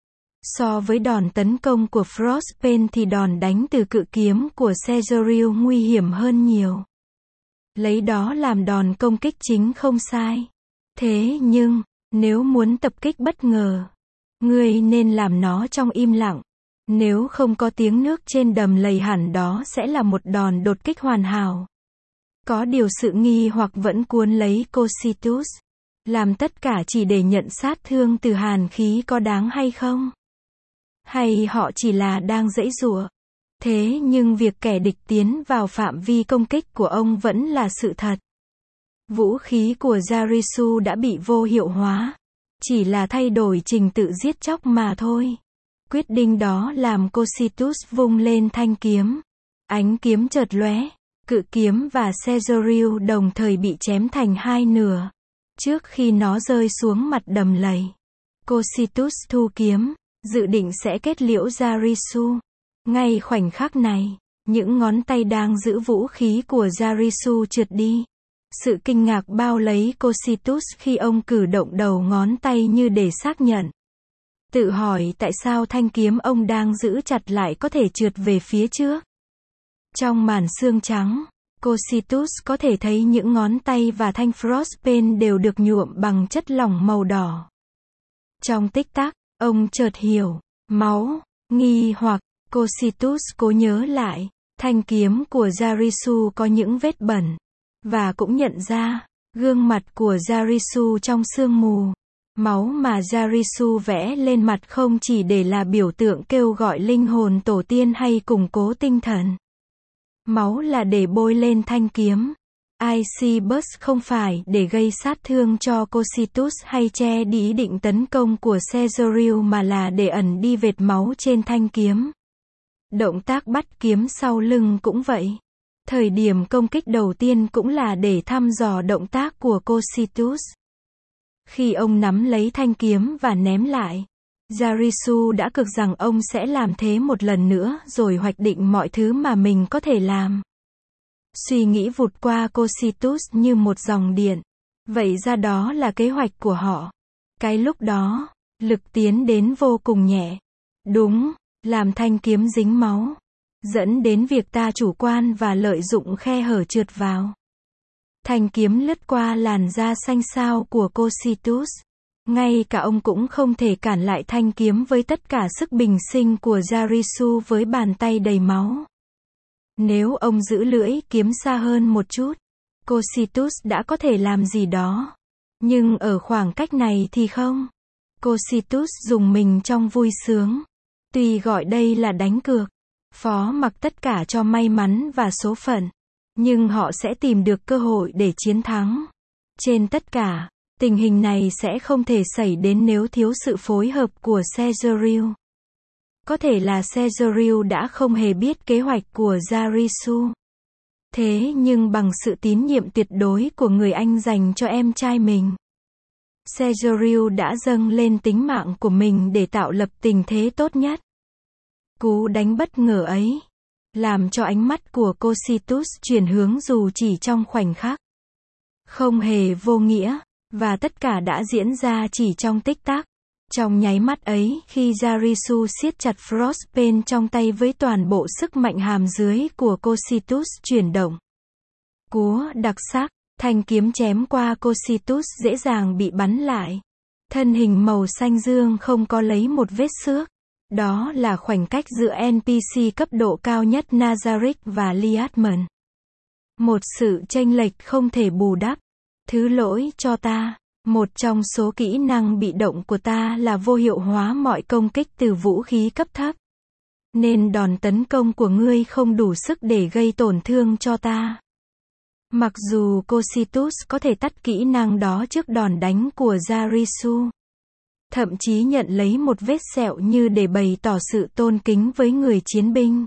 So với đòn tấn công của Frostpain thì đòn đánh từ cự kiếm của Sergio nguy hiểm hơn nhiều. Lấy đó làm đòn công kích chính không sai. Thế nhưng, nếu muốn tập kích bất ngờ, ngươi nên làm nó trong im lặng. Nếu không có tiếng nước trên đầm lầy hẳn đó sẽ là một đòn đột kích hoàn hảo. Có điều sự nghi hoặc vẫn cuốn lấy Cocytus. Làm tất cả chỉ để nhận sát thương từ hàn khí có đáng hay không? Hay họ chỉ là đang giãy giụa? Thế nhưng việc kẻ địch tiến vào phạm vi công kích của ông vẫn là sự thật. Vũ khí của Jarisu đã bị vô hiệu hóa. Chỉ là thay đổi trình tự giết chóc mà thôi. Quyết định đó làm Cocytus vung lên thanh kiếm. Ánh kiếm chợt lóe. Cự kiếm và Sergio đồng thời bị chém thành hai nửa. Trước khi nó rơi xuống mặt đầm lầy. Cocytus thu kiếm. Dự định sẽ kết liễu Jarisu. Ngay khoảnh khắc này, những ngón tay đang giữ vũ khí của Jarisu trượt đi. Sự kinh ngạc bao lấy Cocytus khi ông cử động đầu ngón tay như để xác nhận. Tự hỏi tại sao thanh kiếm ông đang giữ chặt lại có thể trượt về phía trước. Trong màn sương trắng, Cocytus có thể thấy những ngón tay và thanh Frostpain đều được nhuộm bằng chất lỏng màu đỏ. Trong tích tắc, ông chợt hiểu, máu, nghi hoặc, Cocytus cố nhớ lại, thanh kiếm của Jarisu có những vết bẩn, và cũng nhận ra, gương mặt của Jarisu trong sương mù. Máu mà Jarisu vẽ lên mặt không chỉ để là biểu tượng kêu gọi linh hồn tổ tiên hay củng cố tinh thần. Máu là để bôi lên thanh kiếm. Icy Burst không phải để gây sát thương cho Cocytus hay che đi ý định tấn công của Caesarius mà là để ẩn đi vệt máu trên thanh kiếm. Động tác bắt kiếm sau lưng cũng vậy. Thời điểm công kích đầu tiên cũng là để thăm dò động tác của Cocytus. Khi ông nắm lấy thanh kiếm và ném lại, Jarisu đã cược rằng ông sẽ làm thế một lần nữa rồi hoạch định mọi thứ mà mình có thể làm. Suy nghĩ vụt qua Cocytus như một dòng điện. Vậy ra đó là kế hoạch của họ. Cái lúc đó, lực tiến đến vô cùng nhẹ. Đúng, làm thanh kiếm dính máu. Dẫn đến việc ta chủ quan và lợi dụng khe hở trượt vào. Thanh kiếm lướt qua làn da xanh xao của Cocytus. Ngay cả ông cũng không thể cản lại thanh kiếm với tất cả sức bình sinh của Jarisu với bàn tay đầy máu. Nếu ông giữ lưỡi kiếm xa hơn một chút, Cocytus đã có thể làm gì đó. Nhưng ở khoảng cách này thì không. Cocytus dùng mình trong vui sướng. Tuy gọi đây là đánh cược, phó mặc tất cả cho may mắn và số phận, nhưng họ sẽ tìm được cơ hội để chiến thắng. Trên tất cả, tình hình này sẽ không thể xảy đến nếu thiếu sự phối hợp của Caesarius. Có thể là Caesarius đã không hề biết kế hoạch của Jarisu. Thế nhưng bằng sự tín nhiệm tuyệt đối của người anh dành cho em trai mình, Caesarius đã dâng lên tính mạng của mình để tạo lập tình thế tốt nhất. Cú đánh bất ngờ ấy làm cho ánh mắt của Cocytus chuyển hướng dù chỉ trong khoảnh khắc. Không hề vô nghĩa, và tất cả đã diễn ra chỉ trong tích tắc. Trong nháy mắt ấy, khi Jarisu siết chặt Frostpain trong tay với toàn bộ sức mạnh hàm dưới của Cocytus chuyển động. Cú đặc sắc, thanh kiếm chém qua Cocytus dễ dàng bị bắn lại. Thân hình màu xanh dương không có lấy một vết xước. Đó là khoảnh cách giữa en pê xê cấp độ cao nhất Nazarick và Liatman. Một sự chênh lệch không thể bù đắp. Thứ lỗi cho ta. Một trong số kỹ năng bị động của ta là vô hiệu hóa mọi công kích từ vũ khí cấp thấp. Nên đòn tấn công của ngươi không đủ sức để gây tổn thương cho ta. Mặc dù Cocytus có thể tắt kỹ năng đó trước đòn đánh của Jarisu. Thậm chí nhận lấy một vết sẹo như để bày tỏ sự tôn kính với người chiến binh.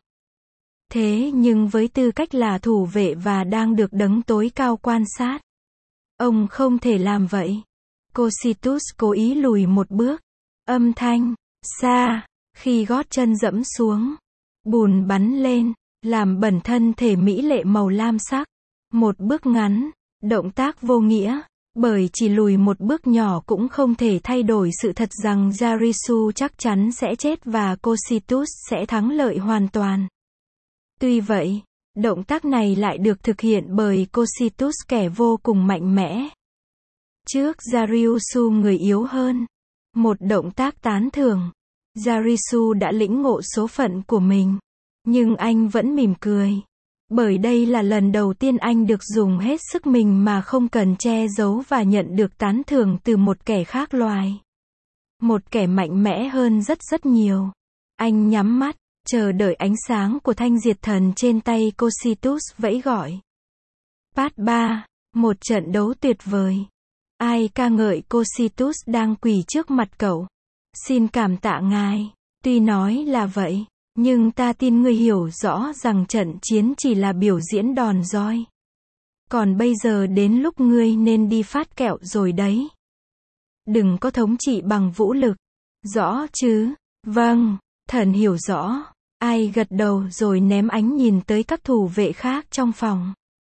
Thế nhưng với tư cách là thủ vệ và đang được đấng tối cao quan sát, ông không thể làm vậy. Cocytus cố ý lùi một bước. Âm thanh, xa, khi gót chân dẫm xuống. Bùn bắn lên, làm bẩn thân thể mỹ lệ màu lam sắc. Một bước ngắn, động tác vô nghĩa. Bởi chỉ lùi một bước nhỏ cũng không thể thay đổi sự thật rằng Jarisu chắc chắn sẽ chết và Cocytus sẽ thắng lợi hoàn toàn. Tuy vậy, động tác này lại được thực hiện bởi Cocytus kẻ vô cùng mạnh mẽ. Trước Jarisu người yếu hơn. Một động tác tán thưởng. Jarisu đã lĩnh ngộ số phận của mình. Nhưng anh vẫn mỉm cười. Bởi đây là lần đầu tiên anh được dùng hết sức mình mà không cần che giấu và nhận được tán thưởng từ một kẻ khác loài. Một kẻ mạnh mẽ hơn rất rất nhiều. Anh nhắm mắt, chờ đợi ánh sáng của thanh diệt thần trên tay Cocytus vẫy gọi. Part ba. Một trận đấu tuyệt vời. Ai ca ngợi Cocytus đang quỳ trước mặt cậu. Xin cảm tạ ngài. Tuy nói là vậy, nhưng ta tin ngươi hiểu rõ rằng trận chiến chỉ là biểu diễn đòn roi. Còn bây giờ đến lúc ngươi nên đi phát kẹo rồi đấy. Đừng có thống trị bằng vũ lực. Rõ chứ? Vâng, thần hiểu rõ. Ai gật đầu rồi ném ánh nhìn tới các thủ vệ khác trong phòng.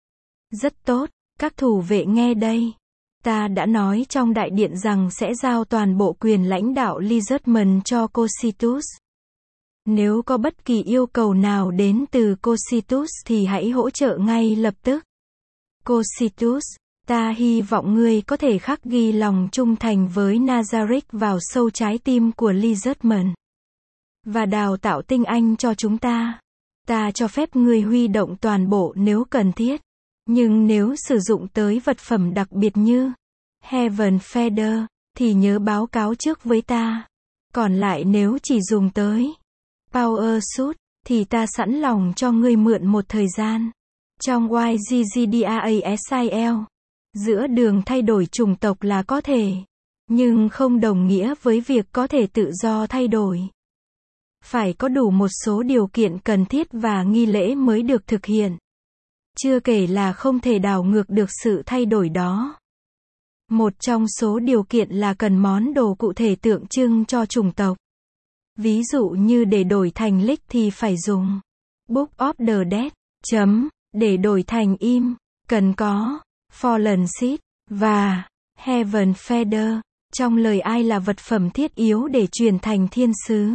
Rất tốt, các thủ vệ nghe đây. Ta đã nói trong đại điện rằng sẽ giao toàn bộ quyền lãnh đạo Lizetman cho Cocytus. Nếu có bất kỳ yêu cầu nào đến từ Cocytus thì hãy hỗ trợ ngay lập tức. Cocytus, ta hy vọng ngươi có thể khắc ghi lòng trung thành với Nazarick vào sâu trái tim của Lizardman. Và đào tạo tinh anh cho chúng ta. Ta cho phép ngươi huy động toàn bộ nếu cần thiết. Nhưng nếu sử dụng tới vật phẩm đặc biệt như Heaven Feather, thì nhớ báo cáo trước với ta. Còn lại nếu chỉ dùng tới Power Suit, thì ta sẵn lòng cho ngươi mượn một thời gian. Trong Y G G D A A S I L, giữa đường thay đổi chủng tộc là có thể, nhưng không đồng nghĩa với việc có thể tự do thay đổi. Phải có đủ một số điều kiện cần thiết và nghi lễ mới được thực hiện. Chưa kể là không thể đảo ngược được sự thay đổi đó. Một trong số điều kiện là cần món đồ cụ thể tượng trưng cho chủng tộc. Ví dụ như để đổi thành Lick thì phải dùng Book of the Dead, chấm, để đổi thành Im, cần có Fallen Seed và Heaven Feather. Trong lời ai là vật phẩm thiết yếu để truyền thành thiên sứ.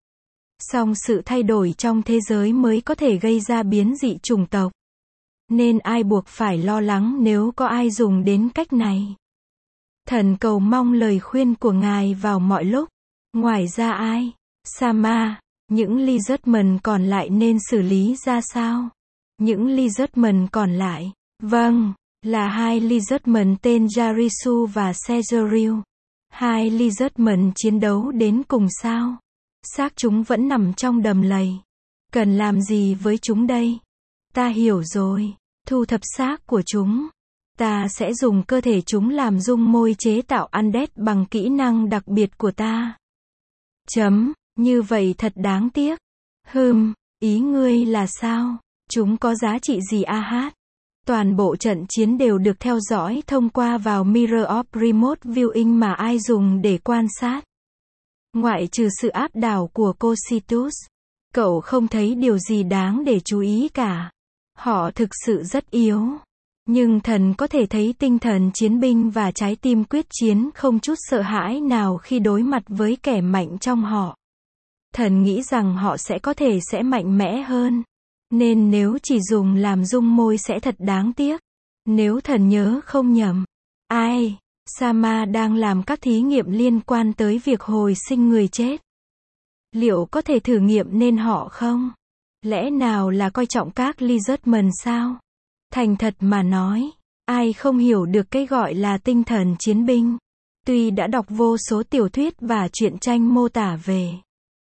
Song sự thay đổi trong thế giới mới có thể gây ra biến dị chủng tộc. Nên ai buộc phải lo lắng nếu có ai dùng đến cách này. Thần cầu mong lời khuyên của ngài vào mọi lúc. Ngoài ra ai? Sama, những Lizardman còn lại nên xử lý ra sao? Những Lizardman còn lại, vâng, là hai Lizardman tên Jarisu và Sejuriu. Hai Lizardman chiến đấu đến cùng sao? Xác chúng vẫn nằm trong đầm lầy. Cần làm gì với chúng đây? Ta hiểu rồi. Thu thập xác của chúng. Ta sẽ dùng cơ thể chúng làm dung môi chế tạo undead bằng kỹ năng đặc biệt của ta. Chấm, như vậy thật đáng tiếc. Hừm, ý ngươi là sao? Chúng có giá trị gì a hát? Toàn bộ trận chiến đều được theo dõi thông qua vào Mirror of Remote Viewing mà ai dùng để quan sát. Ngoại trừ sự áp đảo của Cocytus, cậu không thấy điều gì đáng để chú ý cả. Họ thực sự rất yếu. Nhưng thần có thể thấy tinh thần chiến binh và trái tim quyết chiến không chút sợ hãi nào khi đối mặt với kẻ mạnh trong họ. Thần nghĩ rằng họ sẽ có thể sẽ mạnh mẽ hơn. Nên nếu chỉ dùng làm dung môi sẽ thật đáng tiếc. Nếu thần nhớ không nhầm. Ai? Sama đang làm các thí nghiệm liên quan tới việc hồi sinh người chết. Liệu có thể thử nghiệm nên họ không? Lẽ nào là coi trọng các Lizardman sao? Thành thật mà nói, ai không hiểu được cái gọi là tinh thần chiến binh. Tuy đã đọc vô số tiểu thuyết và truyện tranh mô tả về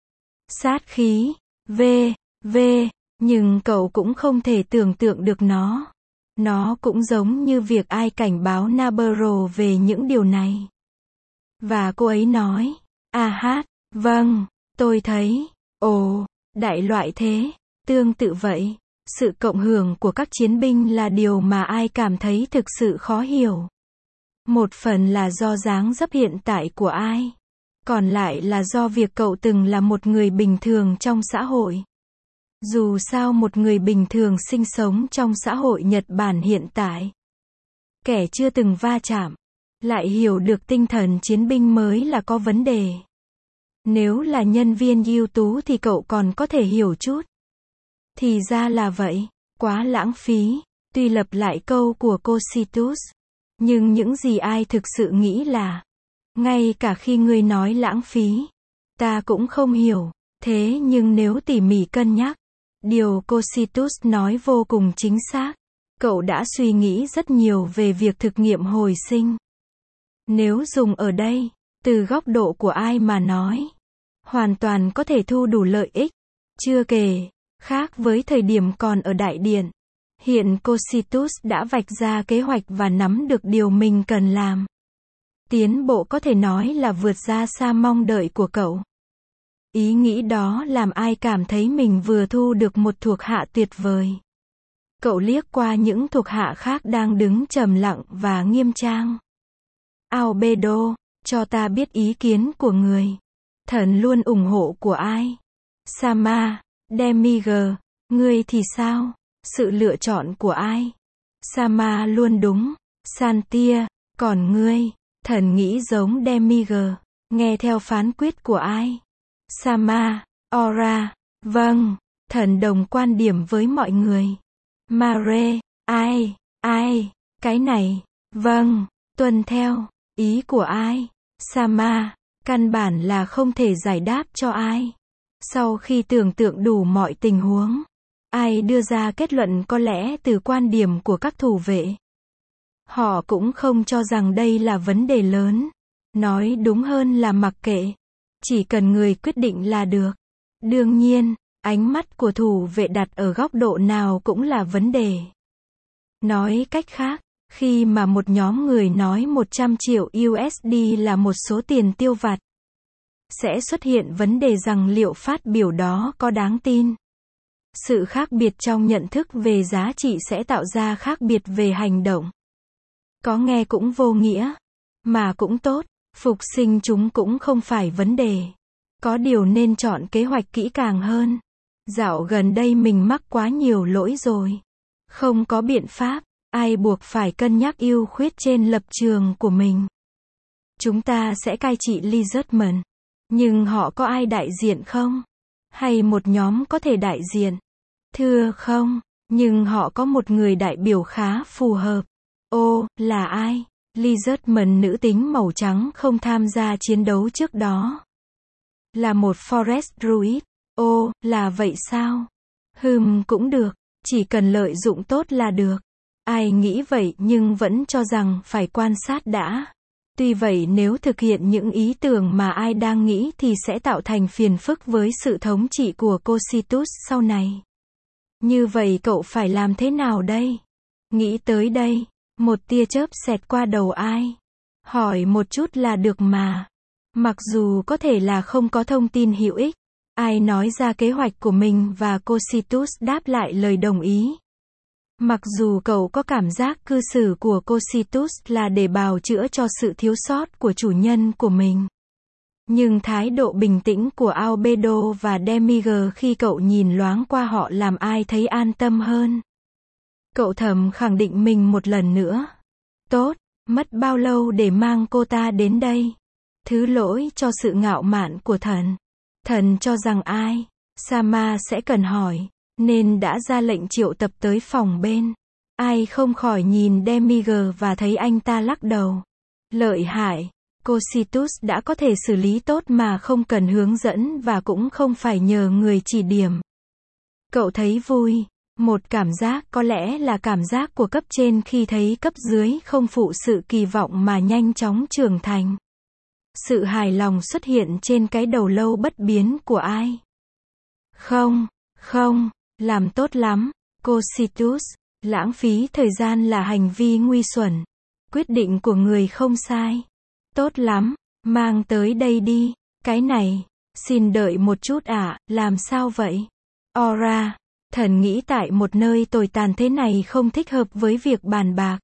sát khí, v, v, nhưng cậu cũng không thể tưởng tượng được nó. Nó cũng giống như việc ai cảnh báo Nabarro về những điều này. Và cô ấy nói, a hát, vâng, tôi thấy, ồ, đại loại thế, tương tự vậy. Sự cộng hưởng của các chiến binh là điều mà ai cảm thấy thực sự khó hiểu. Một phần là do dáng dấp hiện tại của ai. Còn lại là do việc cậu từng là một người bình thường trong xã hội. Dù sao một người bình thường sinh sống trong xã hội Nhật Bản hiện tại. Kẻ chưa từng va chạm. Lại hiểu được tinh thần chiến binh mới là có vấn đề. Nếu là nhân viên ưu tú thì cậu còn có thể hiểu chút. Thì ra là vậy, quá lãng phí, tuy lặp lại câu của Cocytus, nhưng những gì ai thực sự nghĩ là, ngay cả khi ngươi nói lãng phí, ta cũng không hiểu, thế nhưng nếu tỉ mỉ cân nhắc, điều Cocytus nói vô cùng chính xác, cậu đã suy nghĩ rất nhiều về việc thực nghiệm hồi sinh. Nếu dùng ở đây, từ góc độ của ai mà nói, hoàn toàn có thể thu đủ lợi ích, chưa kể. Khác với thời điểm còn ở đại điện, hiện Cocytus đã vạch ra kế hoạch và nắm được điều mình cần làm. Tiến bộ có thể nói là vượt ra xa mong đợi của cậu. Ý nghĩ đó làm ai cảm thấy mình vừa thu được một thuộc hạ tuyệt vời. Cậu liếc qua những thuộc hạ khác đang đứng trầm lặng và nghiêm trang. Albedo, cho ta biết ý kiến của người. Thần luôn ủng hộ của ai? Sama. Demiger, ngươi thì sao? Sự lựa chọn của ai? Sama luôn đúng. Santia, còn ngươi? Thần nghĩ giống Demiger. Nghe theo phán quyết của ai? Sama, Ora, Vâng, thần đồng quan điểm với mọi người. Mare, ai, ai, cái này, vâng, tuân theo, ý của ai? Sama, căn bản là không thể giải đáp cho ai. Sau khi tưởng tượng đủ mọi tình huống, ai đưa ra kết luận có lẽ từ quan điểm của các thủ vệ. Họ cũng không cho rằng đây là vấn đề lớn. Nói đúng hơn là mặc kệ. Chỉ cần người quyết định là được. Đương nhiên, ánh mắt của thủ vệ đặt ở góc độ nào cũng là vấn đề. Nói cách khác, khi mà một nhóm người nói một trăm triệu u ét đê là một số tiền tiêu vặt, sẽ xuất hiện vấn đề rằng liệu phát biểu đó có đáng tin. Sự khác biệt trong nhận thức về giá trị sẽ tạo ra khác biệt về hành động. Có nghe cũng vô nghĩa, mà cũng tốt, phục sinh chúng cũng không phải vấn đề. Có điều nên chọn kế hoạch kỹ càng hơn. Dạo gần đây mình mắc quá nhiều lỗi rồi. Không có biện pháp, ai buộc phải cân nhắc ưu khuyết trên lập trường của mình. Chúng ta sẽ cai trị Lizardman. Nhưng họ có ai đại diện không? Hay một nhóm có thể đại diện? Thưa không, nhưng họ có một người đại biểu khá phù hợp. Ô, là ai? Lizardman nữ tính màu trắng không tham gia chiến đấu trước đó. Là một Forest Druid. Ô, là vậy sao? Hừm, cũng được. Chỉ cần lợi dụng tốt là được. Ai nghĩ vậy nhưng vẫn cho rằng phải quan sát đã. Tuy vậy nếu thực hiện những ý tưởng mà ai đang nghĩ thì sẽ tạo thành phiền phức với sự thống trị của Cocytus sau này. Như vậy cậu phải làm thế nào đây? Nghĩ tới đây, một tia chớp xẹt qua đầu ai. Hỏi một chút là được mà. Mặc dù có thể là không có thông tin hữu ích, ai nói ra kế hoạch của mình và Cocytus đáp lại lời đồng ý. Mặc dù cậu có cảm giác cư xử của Cocytus là để bào chữa cho sự thiếu sót của chủ nhân của mình. Nhưng thái độ bình tĩnh của Albedo và Demiurge khi cậu nhìn loáng qua họ làm ai thấy an tâm hơn. Cậu thầm khẳng định mình một lần nữa. Tốt, mất bao lâu để mang cô ta đến đây? Thứ lỗi cho sự ngạo mạn của thần. Thần cho rằng ai? Sama sẽ cần hỏi, nên đã ra lệnh triệu tập tới phòng bên. Ai không khỏi nhìn Demiurge và thấy anh ta lắc đầu. Lợi hại, Cocytus đã có thể xử lý tốt mà không cần hướng dẫn và cũng không phải nhờ người chỉ điểm. Cậu thấy vui. Một cảm giác có lẽ là cảm giác của cấp trên khi thấy cấp dưới không phụ sự kỳ vọng mà nhanh chóng trưởng thành. Sự hài lòng xuất hiện trên cái đầu lâu bất biến của ai. Không, không, làm tốt lắm, Cocytus. Lãng phí thời gian là hành vi nguy xuẩn. Quyết định của người không sai. Tốt lắm, mang tới đây đi. Cái này, xin đợi một chút ạ, làm sao vậy? Aura, thần nghĩ tại một nơi tồi tàn thế này không thích hợp với việc bàn bạc.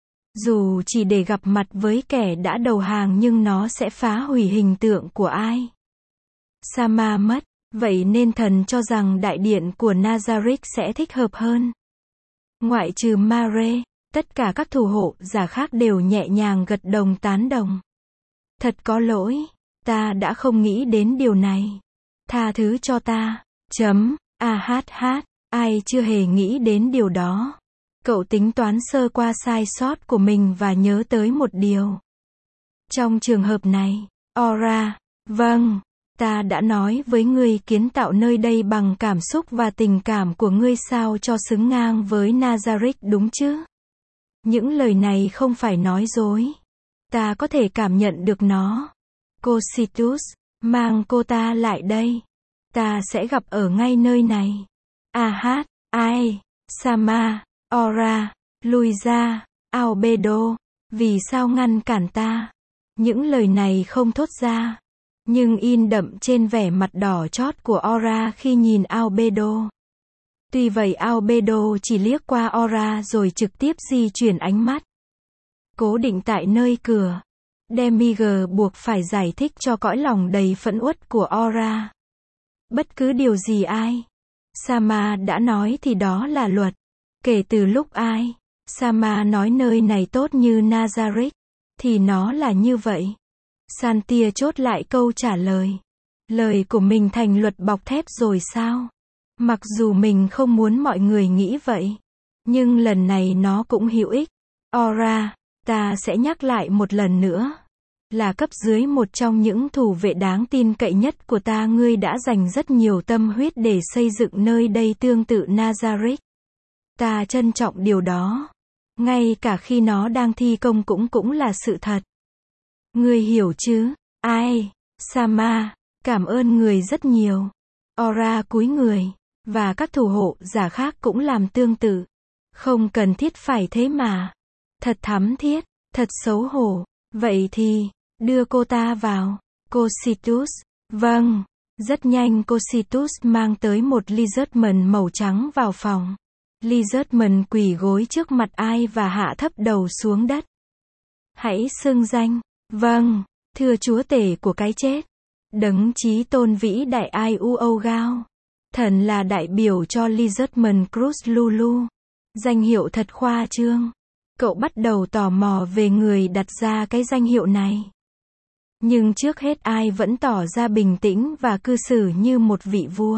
Dù chỉ để gặp mặt với kẻ đã đầu hàng nhưng nó sẽ phá hủy hình tượng của ai. Sama mất, vậy nên thần cho rằng đại điện của Nazarick sẽ thích hợp hơn. Ngoại trừ Mare, tất cả các thủ hộ giả khác đều nhẹ nhàng gật đồng tán đồng. Thật có lỗi, ta đã không nghĩ đến điều này. Tha thứ cho ta. Chấm, a hát hát, ai chưa hề nghĩ đến điều đó. Cậu tính toán sơ qua sai sót của mình và nhớ tới một điều. Trong trường hợp này, Aura, vâng, ta đã nói với ngươi kiến tạo nơi đây bằng cảm xúc và tình cảm của ngươi sao cho xứng ngang với Nazarick đúng chứ? Những lời này không phải nói dối. Ta có thể cảm nhận được nó. Cocytus, mang cô ta lại đây. Ta sẽ gặp ở ngay nơi này. A hát, ai, Sama, Aura, lui ra, Albedo, vì sao ngăn cản ta? Những lời này không thốt ra, nhưng in đậm trên vẻ mặt đỏ chót của Aura khi nhìn Albedo. Tuy vậy Albedo chỉ liếc qua Aura rồi trực tiếp di chuyển ánh mắt. Cố định tại nơi cửa. Demiurge buộc phải giải thích cho cõi lòng đầy phẫn uất của Aura. Bất cứ điều gì ai Sama đã nói thì đó là luật. Kể từ lúc ai Sama nói nơi này tốt như Nazarick, thì nó là như vậy. Santia chốt lại câu trả lời. Lời của mình thành luật bọc thép rồi sao? Mặc dù mình không muốn mọi người nghĩ vậy, nhưng lần này nó cũng hữu ích. Aura, ta sẽ nhắc lại một lần nữa. Là cấp dưới một trong những thủ vệ đáng tin cậy nhất của ta, ngươi đã dành rất nhiều tâm huyết để xây dựng nơi đây tương tự Nazareth. Ta trân trọng điều đó. Ngay cả khi nó đang thi công cũng cũng là sự thật. Ngươi hiểu chứ? Ai? Sama, cảm ơn người rất nhiều. Aura cúi người, và các thủ hộ giả khác cũng làm tương tự. Không cần thiết phải thế mà. Thật thắm thiết, thật xấu hổ. Vậy thì, đưa cô ta vào. Cocytus. Vâng. Rất nhanh Cocytus mang tới một Lizardman màu trắng vào phòng. Lizardman quỳ gối trước mặt ai và hạ thấp đầu xuống đất. Hãy xưng danh. Vâng. Thưa chúa tể của cái chết. Đấng chí tôn vĩ đại Ai Uogao. Thần là đại biểu cho Lizardman Cruz Lulu. Danh hiệu thật khoa trương. Cậu bắt đầu tò mò về người đặt ra cái danh hiệu này. Nhưng trước hết ai vẫn tỏ ra bình tĩnh và cư xử như một vị vua.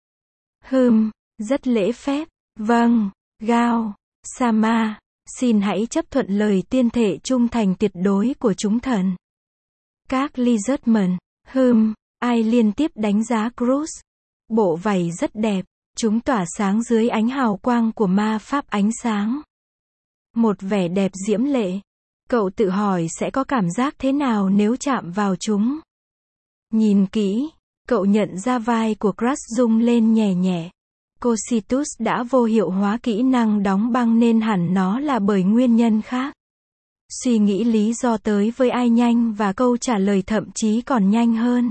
Hừm, rất lễ phép. Vâng, Gao, Sama, xin hãy chấp thuận lời tuyên thệ trung thành tuyệt đối của chúng thần. Các Lizardman, hừm, ai liên tiếp đánh giá Cruz. Bộ vảy rất đẹp, chúng tỏa sáng dưới ánh hào quang của ma pháp ánh sáng. Một vẻ đẹp diễm lệ. Cậu tự hỏi sẽ có cảm giác thế nào nếu chạm vào chúng. Nhìn kỹ, cậu nhận ra vai của Crush rung lên nhẹ nhẹ. Cocytus đã vô hiệu hóa kỹ năng đóng băng nên hẳn nó là bởi nguyên nhân khác. Suy nghĩ lý do tới với ai nhanh và câu trả lời thậm chí còn nhanh hơn.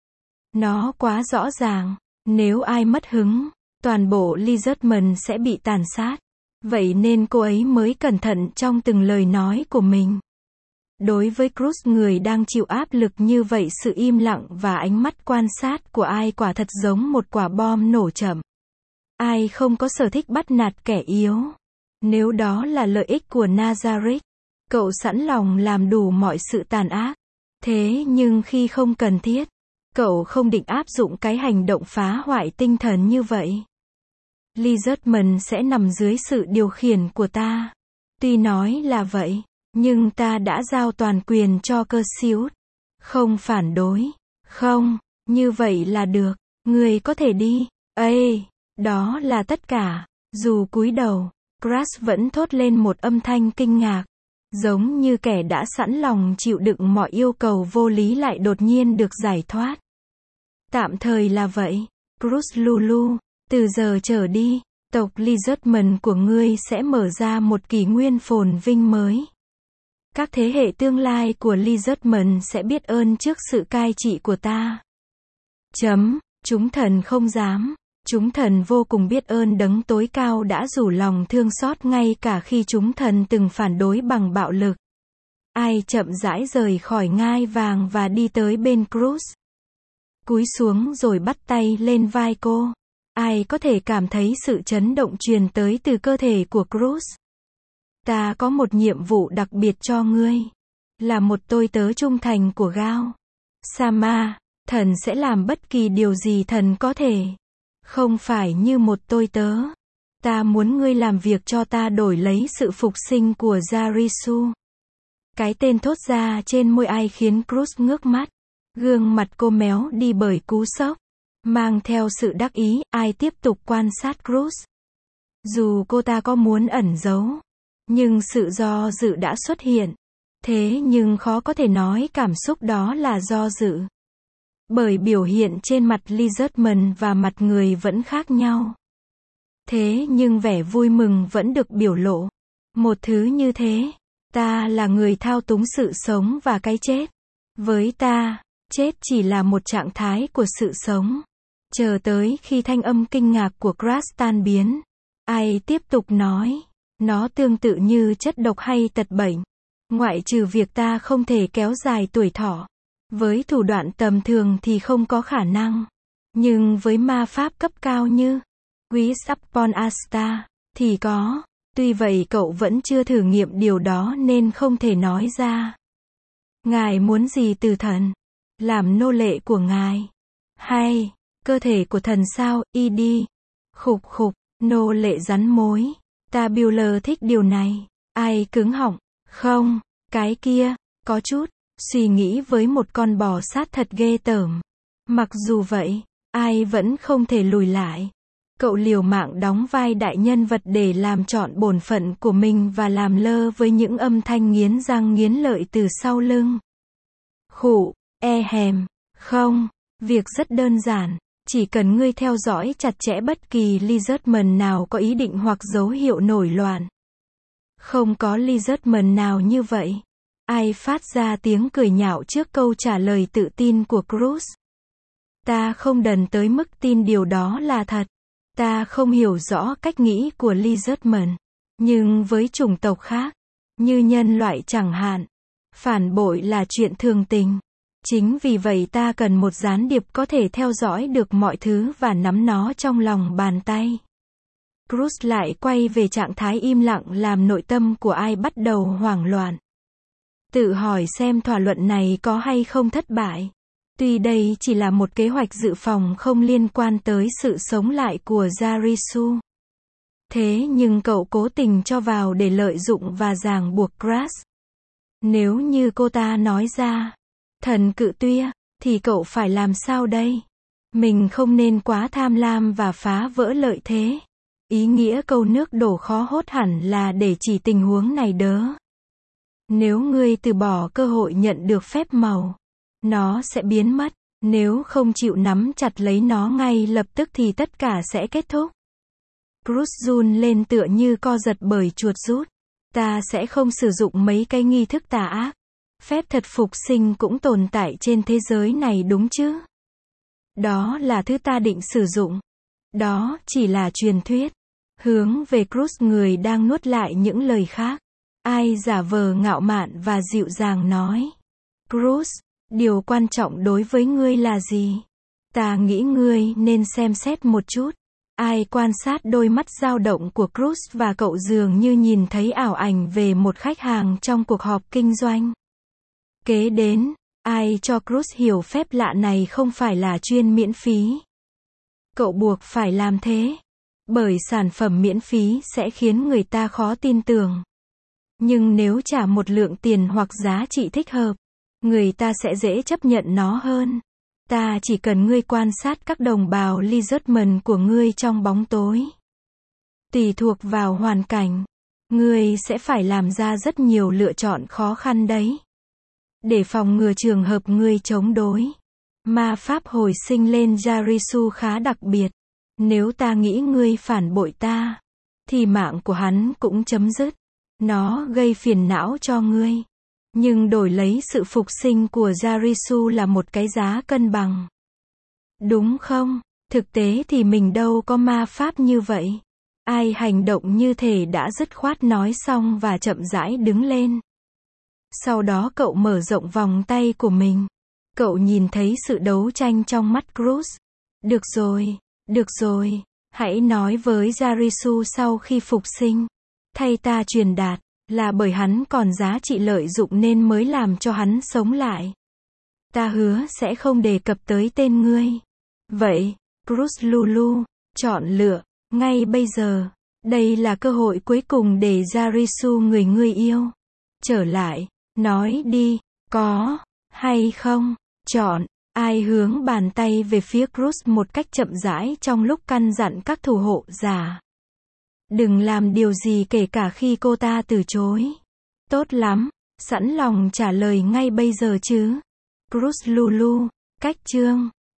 Nó quá rõ ràng. Nếu ai mất hứng, toàn bộ Lizardman sẽ bị tàn sát. Vậy nên cô ấy mới cẩn thận trong từng lời nói của mình. Đối với Cruz, người đang chịu áp lực như vậy, sự im lặng và ánh mắt quan sát của ai quả thật giống một quả bom nổ chậm. Ai không có sở thích bắt nạt kẻ yếu. Nếu đó là lợi ích của Nazareth, cậu sẵn lòng làm đủ mọi sự tàn ác. Thế nhưng khi không cần thiết, cậu không định áp dụng cái hành động phá hoại tinh thần như vậy. Lizardman sẽ nằm dưới sự điều khiển của ta. Tuy nói là vậy, nhưng ta đã giao toàn quyền cho Perseus. Không phản đối. Không, như vậy là được. Người có thể đi. Ê, đó là tất cả. Dù cúi đầu, Crush vẫn thốt lên một âm thanh kinh ngạc. Giống như kẻ đã sẵn lòng chịu đựng mọi yêu cầu vô lý lại đột nhiên được giải thoát. Tạm thời là vậy. Cruz Lulu, từ giờ trở đi, tộc Lizardman của ngươi sẽ mở ra một kỷ nguyên phồn vinh mới. Các thế hệ tương lai của Lizardman sẽ biết ơn trước sự cai trị của ta. Chấm, chúng thần không dám. Chúng thần vô cùng biết ơn đấng tối cao đã rủ lòng thương xót ngay cả khi chúng thần từng phản đối bằng bạo lực. Ai chậm rãi rời khỏi ngai vàng và đi tới bên Cruz. Cúi xuống rồi bắt tay lên vai cô. Ai có thể cảm thấy sự chấn động truyền tới từ cơ thể của Cruz. Ta có một nhiệm vụ đặc biệt cho ngươi. Là một tôi tớ trung thành của Gao. Sama, thần sẽ làm bất kỳ điều gì thần có thể. Không phải như một tôi tớ. Ta muốn ngươi làm việc cho ta đổi lấy sự phục sinh của Jarisu. Cái tên thốt ra trên môi ai khiến Cruz ngước mắt. Gương mặt cô méo đi bởi cú sốc. Mang theo sự đắc ý, ai tiếp tục quan sát Cruz. Dù cô ta có muốn ẩn giấu, nhưng sự do dự đã xuất hiện. Thế nhưng khó có thể nói cảm xúc đó là do dự. Bởi biểu hiện trên mặt Lizardman và mặt người vẫn khác nhau. Thế nhưng vẻ vui mừng vẫn được biểu lộ. Một thứ như thế, ta là người thao túng sự sống và cái chết. Với ta, chết chỉ là một trạng thái của sự sống. Chờ tới khi thanh âm kinh ngạc của Crush tan biến. Ai tiếp tục nói. Nó tương tự như chất độc hay tật bệnh. Ngoại trừ việc ta không thể kéo dài tuổi thọ. Với thủ đoạn tầm thường thì không có khả năng. Nhưng với ma pháp cấp cao như Wish upon a Star thì có. Tuy vậy cậu vẫn chưa thử nghiệm điều đó nên không thể nói ra. Ngài muốn gì từ thần? Làm nô lệ của ngài. Hay, cơ thể của thần sao, y đi. Khục khục, nô lệ rắn mối. Tabular thích điều này. Ai cứng họng. Không, cái kia, có chút, suy nghĩ với một con bò sát thật ghê tởm. Mặc dù vậy, ai vẫn không thể lùi lại. Cậu liều mạng đóng vai đại nhân vật để làm trọn bổn phận của mình và làm lơ với những âm thanh nghiến răng nghiến lợi từ sau lưng. Khụ, e hèm, không, việc rất đơn giản, chỉ cần ngươi theo dõi chặt chẽ bất kỳ Lizardman nào có ý định hoặc dấu hiệu nổi loạn. Không có Lizardman nào như vậy. Ai phát ra tiếng cười nhạo trước câu trả lời tự tin của Cruz. Ta không đần tới mức tin điều đó là thật. Ta không hiểu rõ cách nghĩ của Lizardman. Nhưng với chủng tộc khác, như nhân loại chẳng hạn, phản bội là chuyện thường tình. Chính vì vậy ta cần một gián điệp có thể theo dõi được mọi thứ và nắm nó trong lòng bàn tay. Cruz lại quay về trạng thái im lặng làm nội tâm của ai bắt đầu hoảng loạn. Tự hỏi xem thỏa luận này có hay không thất bại. Tuy đây chỉ là một kế hoạch dự phòng không liên quan tới sự sống lại của Jarisu. Thế nhưng cậu cố tình cho vào để lợi dụng và ràng buộc Grass. Nếu như cô ta nói ra, thần cự tuya, thì cậu phải làm sao đây? Mình không nên quá tham lam và phá vỡ lợi thế. Ý nghĩa câu nước đổ khó hốt hẳn là để chỉ tình huống này đớ. Nếu ngươi từ bỏ cơ hội nhận được phép màu, nó sẽ biến mất. Nếu không chịu nắm chặt lấy nó ngay lập tức thì tất cả sẽ kết thúc. Cruz run lên tựa như co giật bởi chuột rút. Ta sẽ không sử dụng mấy cái nghi thức tà ác. Phép thật phục sinh cũng tồn tại trên thế giới này đúng chứ? Đó là thứ ta định sử dụng. Đó chỉ là truyền thuyết. Hướng về Cruz, người đang nuốt lại những lời khác. Ai giả vờ ngạo mạn và dịu dàng nói. Cruz, điều quan trọng đối với ngươi là gì? Ta nghĩ ngươi nên xem xét một chút. Ai quan sát đôi mắt dao động của Cruz và cậu dường như nhìn thấy ảo ảnh về một khách hàng trong cuộc họp kinh doanh. Kế đến, ai cho Cruz hiểu phép lạ này không phải là chuyên miễn phí. Cậu buộc phải làm thế. Bởi sản phẩm miễn phí sẽ khiến người ta khó tin tưởng. Nhưng nếu trả một lượng tiền hoặc giá trị thích hợp, người ta sẽ dễ chấp nhận nó hơn. Ta chỉ cần ngươi quan sát các đồng bào Lizardman của ngươi trong bóng tối. Tùy thuộc vào hoàn cảnh, ngươi sẽ phải làm ra rất nhiều lựa chọn khó khăn đấy. Để phòng ngừa trường hợp ngươi chống đối, ma pháp hồi sinh lên Jarisu khá đặc biệt. Nếu ta nghĩ ngươi phản bội ta, thì mạng của hắn cũng chấm dứt. Nó gây phiền não cho ngươi. Nhưng đổi lấy sự phục sinh của Jarisu là một cái giá cân bằng. Đúng không? Thực tế thì mình đâu có ma pháp như vậy. Ai hành động như thể đã dứt khoát nói xong và chậm rãi đứng lên. Sau đó cậu mở rộng vòng tay của mình. Cậu nhìn thấy sự đấu tranh trong mắt Cruz. Được rồi, được rồi, hãy nói với Jarisu sau khi phục sinh. Thay ta truyền đạt, là bởi hắn còn giá trị lợi dụng nên mới làm cho hắn sống lại. Ta hứa sẽ không đề cập tới tên ngươi. Vậy, Cruz Lulu, chọn lựa, ngay bây giờ. Đây là cơ hội cuối cùng để Jarisu người ngươi yêu. Trở lại, nói đi, có, hay không, chọn. Ai hướng bàn tay về phía Cruz một cách chậm rãi trong lúc căn dặn các thủ hộ giả. Đừng làm điều gì kể cả khi cô ta từ chối. Tốt lắm, sẵn lòng trả lời ngay bây giờ chứ. Cruz Lulu, cách chương.